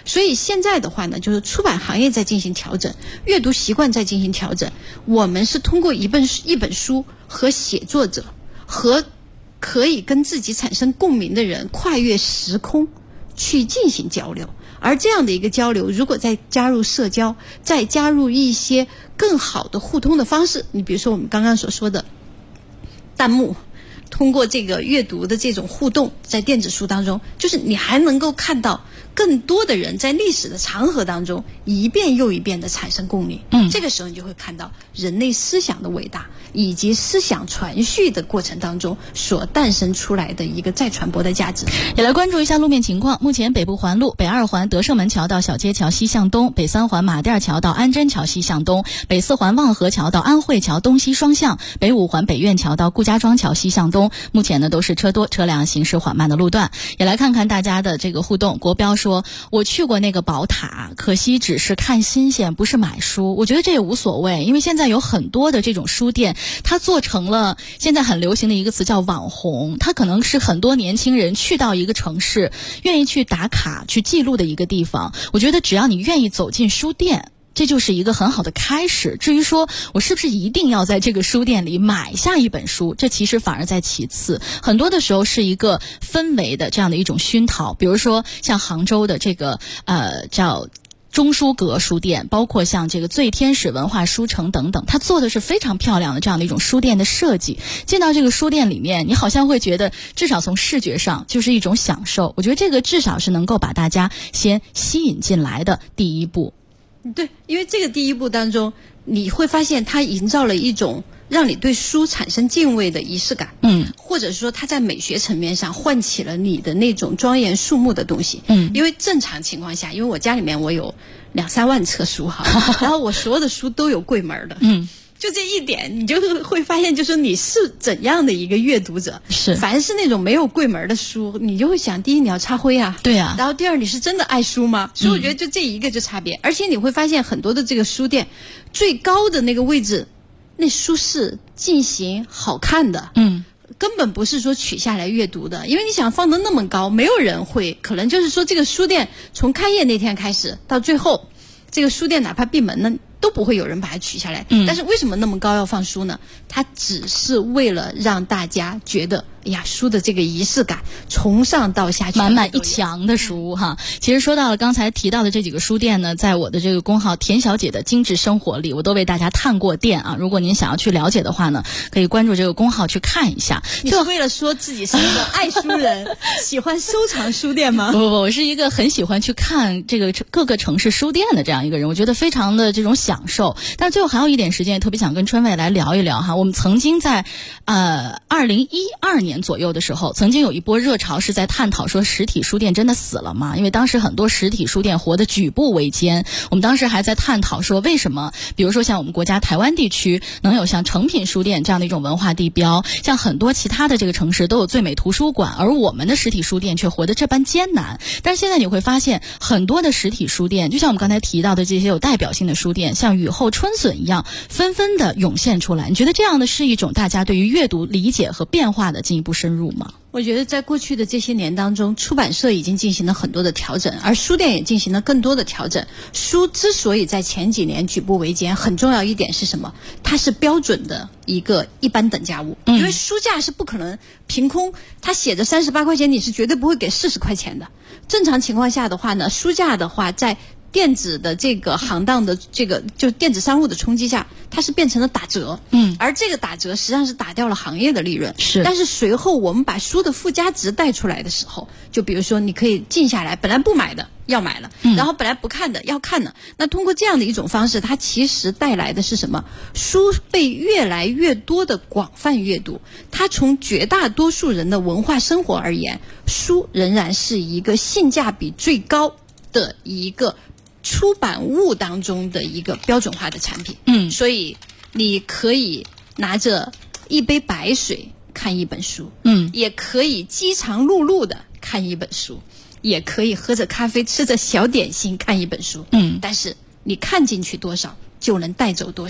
所以现在的话呢，就是出版行业在进行调整，阅读习惯在进行调整。我们是通过一本书和写作者和可以跟自己产生共鸣的人跨越时空去进行交流。而这样的一个交流，如果再加入社交，再加入一些更好的互通的方式，你比如说我们刚刚所说的弹幕，通过这个阅读的这种互动，在电子书当中，就是你还能够看到更多的人在历史的长河当中一遍又一遍的产生共鸣。这个时候你就会看到人类思想的伟大，以及思想传续的过程当中所诞生出来的一个再传播的价值。 也来关注一下路面情况。目前北部环路北2环德胜门桥到小街桥西向东，北3环马甸桥到安贞桥西向东，北4环望河桥到安慧桥东西双向，北5环北苑桥到顾家庄桥西向东。目前呢都是车多车辆行驶缓慢的路段。也来看看大家的这个互动。国标说，我去过那个宝塔，可惜只是看新鲜，不是买书。我觉得这也无所谓，因为现在有很多的这种书店，它做成了现在很流行的一个词叫网红，它可能是很多年轻人去到一个城市愿意去打卡去记录的一个地方。我觉得只要你愿意走进书店，这就是一个很好的开始。至于说我是不是一定要在这个书店里买下一本书，这其实反而在其次，很多的时候是一个氛围的这样的一种熏陶。比如说像杭州的这个叫中书阁书店，包括像这个最天使文化书城等等，它做的是非常漂亮的这样的一种书店的设计。进到这个书店里面，你好像会觉得至少从视觉上就是一种享受。我觉得这个至少是能够把大家先吸引进来的第一步。 对，因为这个第一步当中，你会发现它营造了一种让你对书产生敬畏的仪式感，或者说它在美学层面上唤起了你的那种庄严肃穆的东西。因为正常情况下，因为我家里面我有2-3万册书哈，然后我所有的书都有柜门的，就这一点，你就会发现，就是你是怎样的一个阅读者。 是， 凡是那种没有柜门的书，你就会想，第一你要插灰啊， 对啊， 然后第二你是真的爱书吗？所以我觉得就这一个就差别。而且你会发现很多的这个书店最高的那个位置，那书是进行好看的，根本不是说取下来阅读的。因为你想放得那么高，没有人会，可能就是说这个书店从开业那天开始到最后，这个书店哪怕闭门呢，都不会有人把它取下来。但是为什么那么高要放书呢？它只是为了让大家觉得，哎呀，书的这个仪式感从上到下满满一墙的书哈。其实说到了刚才提到的这几个书店呢，在我的这个公号田小姐的精致生活里，我都为大家探过店啊。如果您想要去了解的话呢，可以关注这个公号去看一下。 你是为了说自己是一个爱书人喜欢收藏书店吗？ 不，我是一个很喜欢去看这个各个城市书店的这样一个人，我觉得非常的这种享受。但最后还有一点时间，特别想跟春卫来聊一聊哈。我们曾经在2012年左右的时候，曾经有一波热潮是在探讨说实体书店真的死了吗？因为当时很多实体书店活得举步维艰。我们当时还在探讨说，为什么比如说像我们国家台湾地区能有像诚品书店这样的一种文化地标，像很多其他的这个城市都有最美图书馆，而我们的实体书店却活得这般艰难。但是现在你会发现，很多的实体书店，就像我们刚才提到的这些有代表性的书店，像雨后春笋一样纷纷的涌现出来。你觉得这样的是一种大家对于阅读理解和变化的进一步深入吗？ 我觉得在过去的这些年当中，出版社已经进行了很多的调整，而书店也进行了更多的调整。书之所以在前几年举步维艰，很重要一点是什么？它是标准的一个一般等价物，因为书价是不可能凭空它写着38块钱，你是绝对不会给40块钱的。正常情况下的话呢，书价的话在电子的这个行当的这个就电子商务的冲击下，它是变成了打折，而这个打折实际上是打掉了行业的利润。 是， 但是随后我们把书的附加值带出来的时候，就比如说你可以静下来，本来不买的要买了，然后本来不看的要看的。那通过这样的一种方式，它其实带来的是什么？书被越来越多的广泛阅读，它从绝大多数人的文化生活而言，书仍然是一个性价比最高的一个出版物当中的一个标准化的产品。所以你可以拿着一杯白水看一本书，也可以饥肠辘辘的看一本书，也可以喝着咖啡吃着小点心看一本书，但是你看进去多少就能带走多少。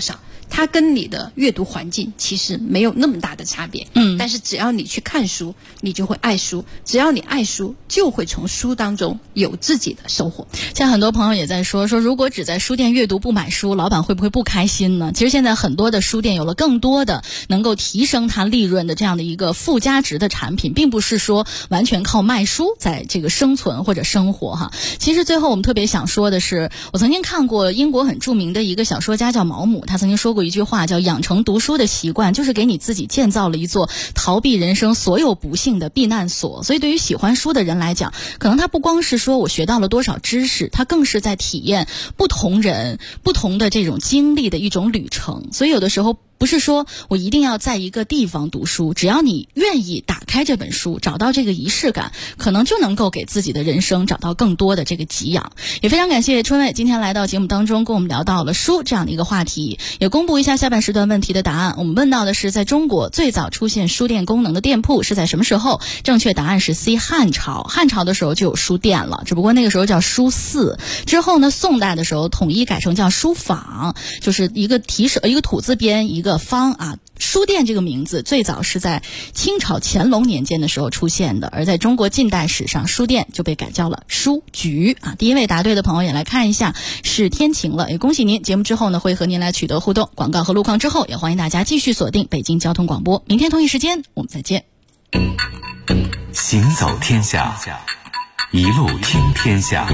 它跟你的阅读环境其实没有那么大的差别。但是只要你去看书，你就会爱书；只要你爱书，就会从书当中有自己的收获。 像很多朋友也在说，如果只在书店阅读不买书，老板会不会不开心呢？其实现在很多的书店有了更多的能够提升它利润的这样的一个附加值的产品，并不是说完全靠卖书在这个生存或者生活哈。其实最后我们特别想说的是，我曾经看过英国很著名的一个小说家叫毛姆，他曾经说过一句话，叫养成读书的习惯，就是给你自己建造了一座逃避人生所有不幸的避难所。所以对于喜欢书的人来讲，可能他不光是说我学到了多少知识，他更是在体验不同人不同的这种经历的一种旅程。所以有的时候不是说我一定要在一个地方读书，只要你愿意打开这本书，找到这个仪式感，可能就能够给自己的人生找到更多的这个给养。也非常感谢春伟今天来到节目当中，跟我们聊到了书这样的一个话题，也公布一下下半时段问题的答案。我们问到的是，在中国最早出现书店功能的店铺是在什么时候？正确答案是 C， 汉朝。汉朝的时候就有书店了，只不过那个时候叫书肆。之后呢，宋代的时候统一改成叫书坊，就是一个一个土字边一个坊啊。书店这个名字最早是在清朝乾隆年间的时候出现的，而在中国近代史上，书店就被改叫了书局啊。第一位答对的朋友也来看一下，是天晴了，也恭喜您。节目之后呢，会和您来取得互动。广告和路况之后，也欢迎大家继续锁定北京交通广播。明天同一时间我们再见。 行走天下，一路听天下。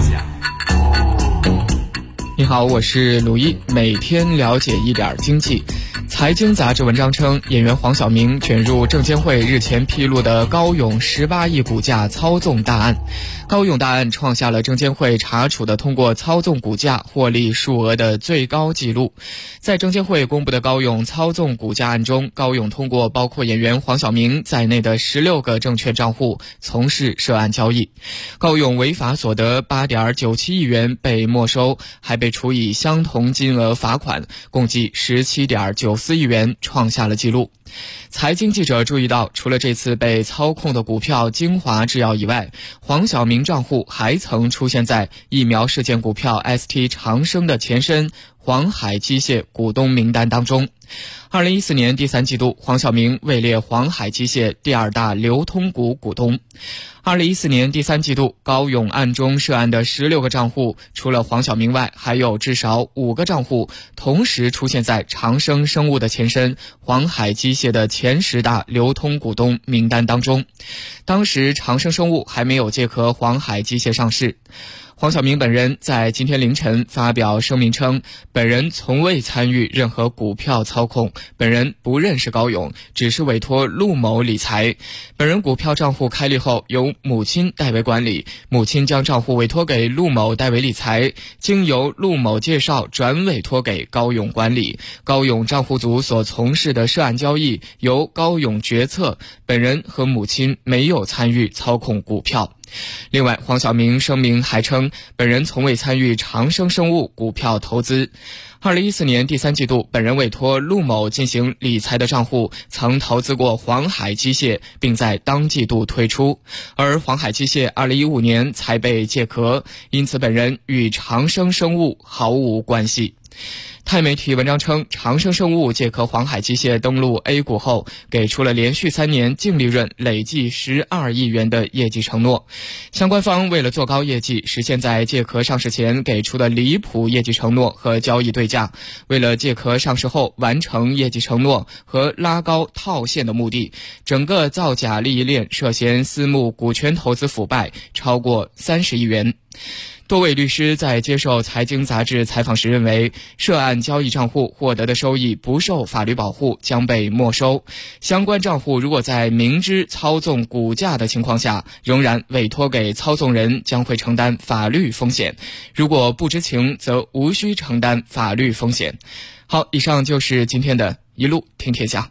你好，我是鲁一，每天了解一点经济。财经杂志文章称，演员黄晓明卷入证监会日前披露的高勇18亿股价操纵大案。高勇大案创下了证监会查处的通过操纵股价获利数额的最高纪录。在证监会公布的高勇操纵股价案中，高勇通过包括演员黄晓明在内的16个证券账户从事涉案交易。高勇违法所得8.97亿元被没收，还被处以相同金额罚款，共计17.94亿元，创下了纪录。财经记者注意到，除了这次被操控的股票精华制药以外，黄晓明账户还曾出现在疫苗事件股票 ST 长生的前身黄海机械股东名单当中。2014年第三季度，黄晓明位列黄海机械第2大流通股股东。2014年第三季度，高勇案中涉案的16个账户，除了黄晓明外，还有至少5个账户同时出现在长生生物的前身黄海机械的前10大流通股东名单当中。当时长生生物还没有借壳黄海机械上市。黄晓明本人在今天凌晨发表声明称，本人从未参与任何股票操控，本人不认识高勇，只是委托陆某理财。本人股票账户开立后由母亲代为管理，母亲将账户委托给陆某代为理财，经由陆某介绍转委托给高勇管理。高勇账户组所从事的涉案交易由高勇决策，本人和母亲没有参与操控股票。另外，黄晓明声明还称，本人从未参与长生生物股票投资。2014年第三季度，本人委托陆某进行理财的账户曾投资过黄海机械，并在当季度退出，而黄海机械2015年才被借壳，因此本人与长生生物毫无关系。泰媒体文章称，长生生物借壳黄海机械登陆 A 股后，给出了连续3年净利润累计12亿元的业绩承诺。相关方为了做高业绩，实现在借壳上市前给出的离谱业绩承诺和交易对价，为了借壳上市后完成业绩承诺和拉高套现的目的，整个造假利益链涉嫌私募股权投资腐败，超过30亿元。多位律师在接受财经杂志采访时认为，涉案交易账户获得的收益不受法律保护，将被没收。相关账户如果在明知操纵股价的情况下，仍然委托给操纵人，将会承担法律风险。如果不知情，则无需承担法律风险。好，以上就是今天的一路听天下。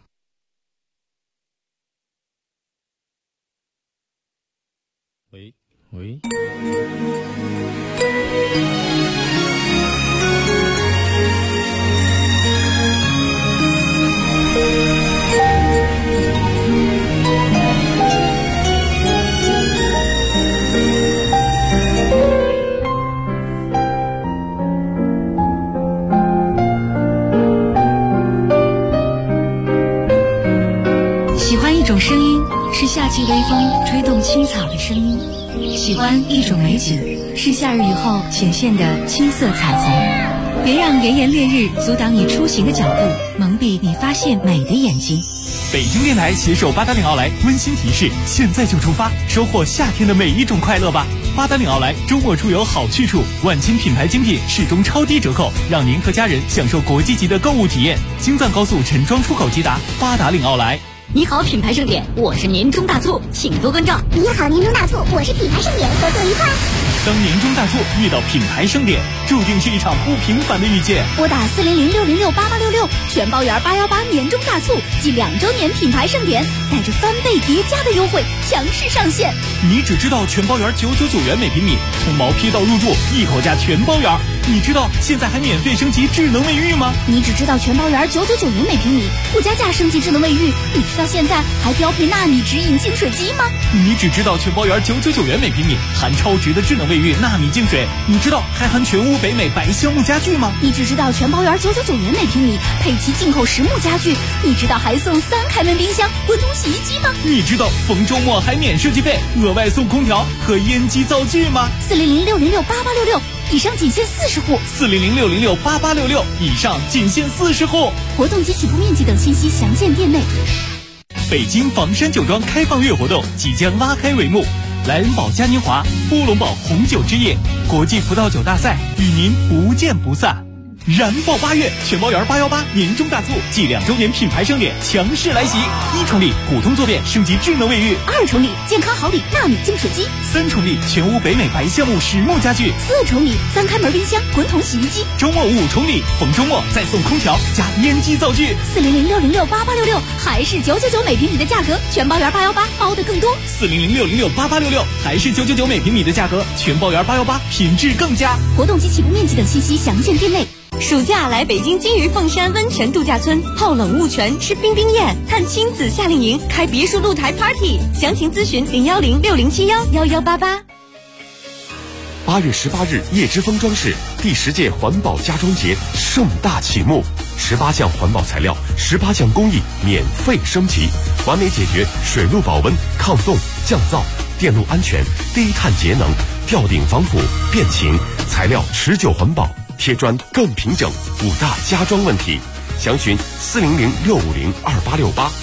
喂。 种声音是夏季微风吹动青草的声音，喜欢一种美景是夏日雨后显现的青色彩虹。别让炎炎烈日阻挡你出行的脚步，蒙蔽你发现美的眼睛。 北京电台携手八达岭奥莱温馨提示：现在就出发，收获夏天的每一种快乐吧！八达岭奥莱周末出游好去处，万千品牌精品始终超低折扣，让您和家人享受国际级的购物体验。京藏高速陈庄出口直达八达岭奥莱。 你好，品牌盛典，我是年终大促，请多关照。 你好，年终大促，我是品牌盛典，合作愉快。 当年终大促遇到品牌盛典，注定是一场不平凡的遇见。 拨打400-606-8866，全包圆818年终大促暨2周年品牌盛典，带着翻倍叠加的优惠强势上线。 你只知道全包圆999元每平米，从毛坯到入住一口价全包圆。你知道现在还免费升级智能卫浴吗？ 你只知道全包圆999元每平米，不加价升级智能卫浴。你知道现在还标配纳米直饮净水机吗？ 你只知道全包圆999元每平米，含超值的智能卫浴纳米净水。你知道还含全屋北美白橡木家具吗？ 你只知道全包圆999元每平米，配齐进口实木家具。你知道还送3开门冰箱、滚筒洗衣机吗？ 你知道逢周末还免设计费，额外送空调和烟机灶具吗 ？400-606-8866，以上仅限40户。 400-606-8866，以上仅限40户。 活动及起步面积等信息详见店内。 北京房山酒庄开放月活动即将拉开帷幕，莱恩堡嘉年华、波龙堡红酒之夜、国际葡萄酒大赛与您不见不散。燃爆8月，全包圆818年终大促暨2周年品牌盛典强势来袭！1重礼普通坐便升级智能卫浴 ，2重礼健康好礼纳米净水机 ，3重礼全屋北美白橡木实木家具 ，4重礼3开门冰箱、滚筒洗衣机。 周末5重礼，逢周末再送空调加烟机灶具。 400-606-8866，还是999每平米的价格，全包圆818包的更多。 400-606-8866，还是999每平米的价格，全包圆818品质更佳。 活动及起步面积等信息详见店内。 暑假来北京金鱼凤山温泉度假村泡冷雾泉、吃冰冰宴、探亲子夏令营、开别墅露台 party， 详情咨询010-6071-1188。 8月18日，叶之峰装饰第10届环保家装节盛大启幕，18项环保材料、18项工艺免费升级，完美解决水路保温、抗冻、降噪、电路安全、低碳节能、吊顶防腐、变形、材料持久环保、贴砖更平整5大家装问题。详询400-650-2868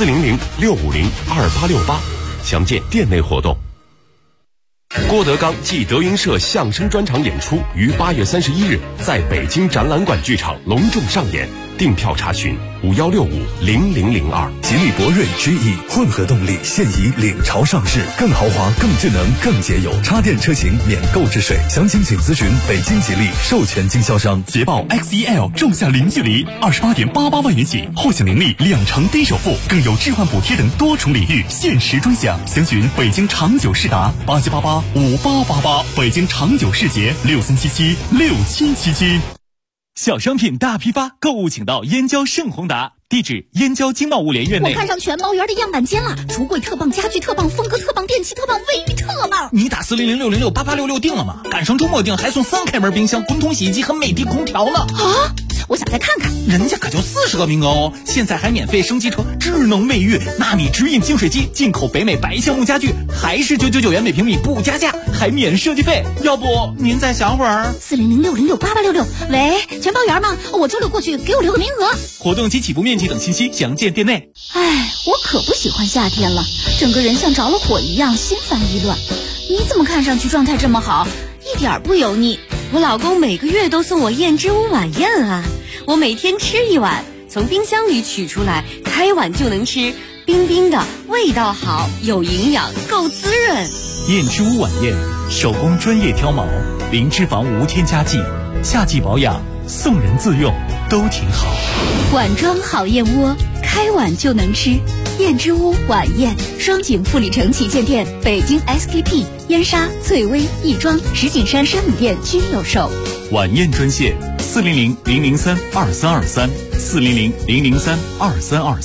400-650-2868，详见店内活动。郭德纲暨德云社相声专场演出于8月31日在北京展览馆剧场隆重上演，订票查询5165-0002。 吉利博瑞 GE 混合动力现已领潮上市，更豪华、更智能、更节油，插电车型免购置税。详情请咨询北京吉利授权经销商。 捷豹 XEL 重下零距离，28.88万元起，获享年利2成低首付，更有置换补贴等多重礼遇，限时专享。详询北京长久世达87885888，北京长久世捷63776777。 小商品大批发，购物请到燕郊盛宏达，地址燕郊经贸物联院内。 我看上全包圆的样板间了，橱柜特棒，家具特棒，风格特棒，电器特棒，卫浴特棒。 你打400-606-8866订了吗？赶上周末订还送3开门冰箱、滚筒洗衣机和美的空调呢。 啊！我想再看看， 人家可就40个名额哦！现在还免费升级成智能卫浴、纳米直饮净水机，进口北美白橡木家具，还是999元每平米不加价，还免设计费。要不您再想会儿 ？400-606-8866，喂，全包圆吗？我周六过去，给我留个名额。 活动及起步面积等信息详见店内。 哎，我可不喜欢夏天了，整个人像着了火一样，心烦意乱。你怎么看上去状态这么好，一点不油腻？ 我老公每个月都送我燕之屋晚宴啊，我每天吃一碗，从冰箱里取出来，开碗就能吃，冰冰的，味道好，有营养，够滋润。 燕之屋晚宴，手工专业挑毛，零脂肪无添加剂，夏季保养，送人自用都挺好。 碗装好燕窝，开碗就能吃。燕之屋晚宴，双井富里城旗舰店、北京 SKP、燕莎、翠微、亦庄、石景山山姆店均有售。 晚宴专线400-003-2323 400-003-2323。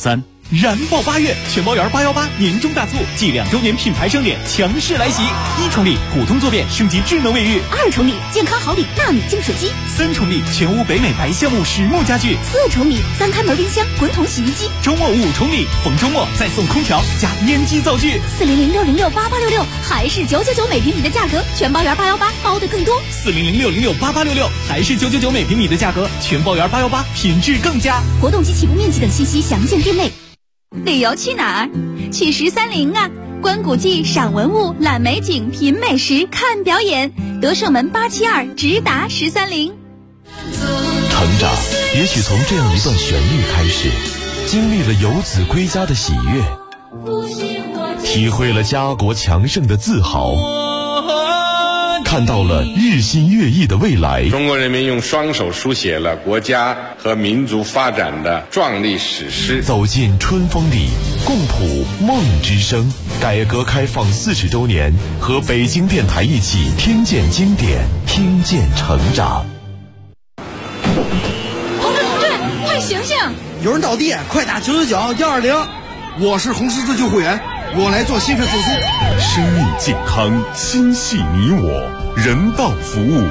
燃爆8月，全包圆818年终大促暨2周年品牌盛典强势来袭！1重礼普通坐便升级智能卫浴 ，2重礼健康好礼纳米净水机 ，3重礼全屋北美白橡木实木家具 ，4重礼3开门冰箱滚筒洗衣机， 周末5重礼，逢周末再送空调加烟机灶具 ，400-606-8866还是999每平米的价格，全包圆818包的更多 ，400-606-8866还是999每平米的价格，全包圆818品质更佳。 活动及起步面积等信息详见店内。旅游去哪儿？去1030啊！观古迹、赏文物、览美景、品美食、看表演，德胜门872直达1030。 成长也许从这样一段旋律开始，经历了游子归家的喜悦，体会了家国强盛的自豪，看到了日新月异的未来。 中国人民用双手书写了国家和民族发展的壮丽史诗。 走进春风里，共谱梦之声。改革开放40周年，和北京电台一起听见经典，听见成长。 同志，快醒醒！ 有人倒地，快打999-120。我是红十字救护员，我来做心肺复苏。 生命健康，心系你我，人道服务。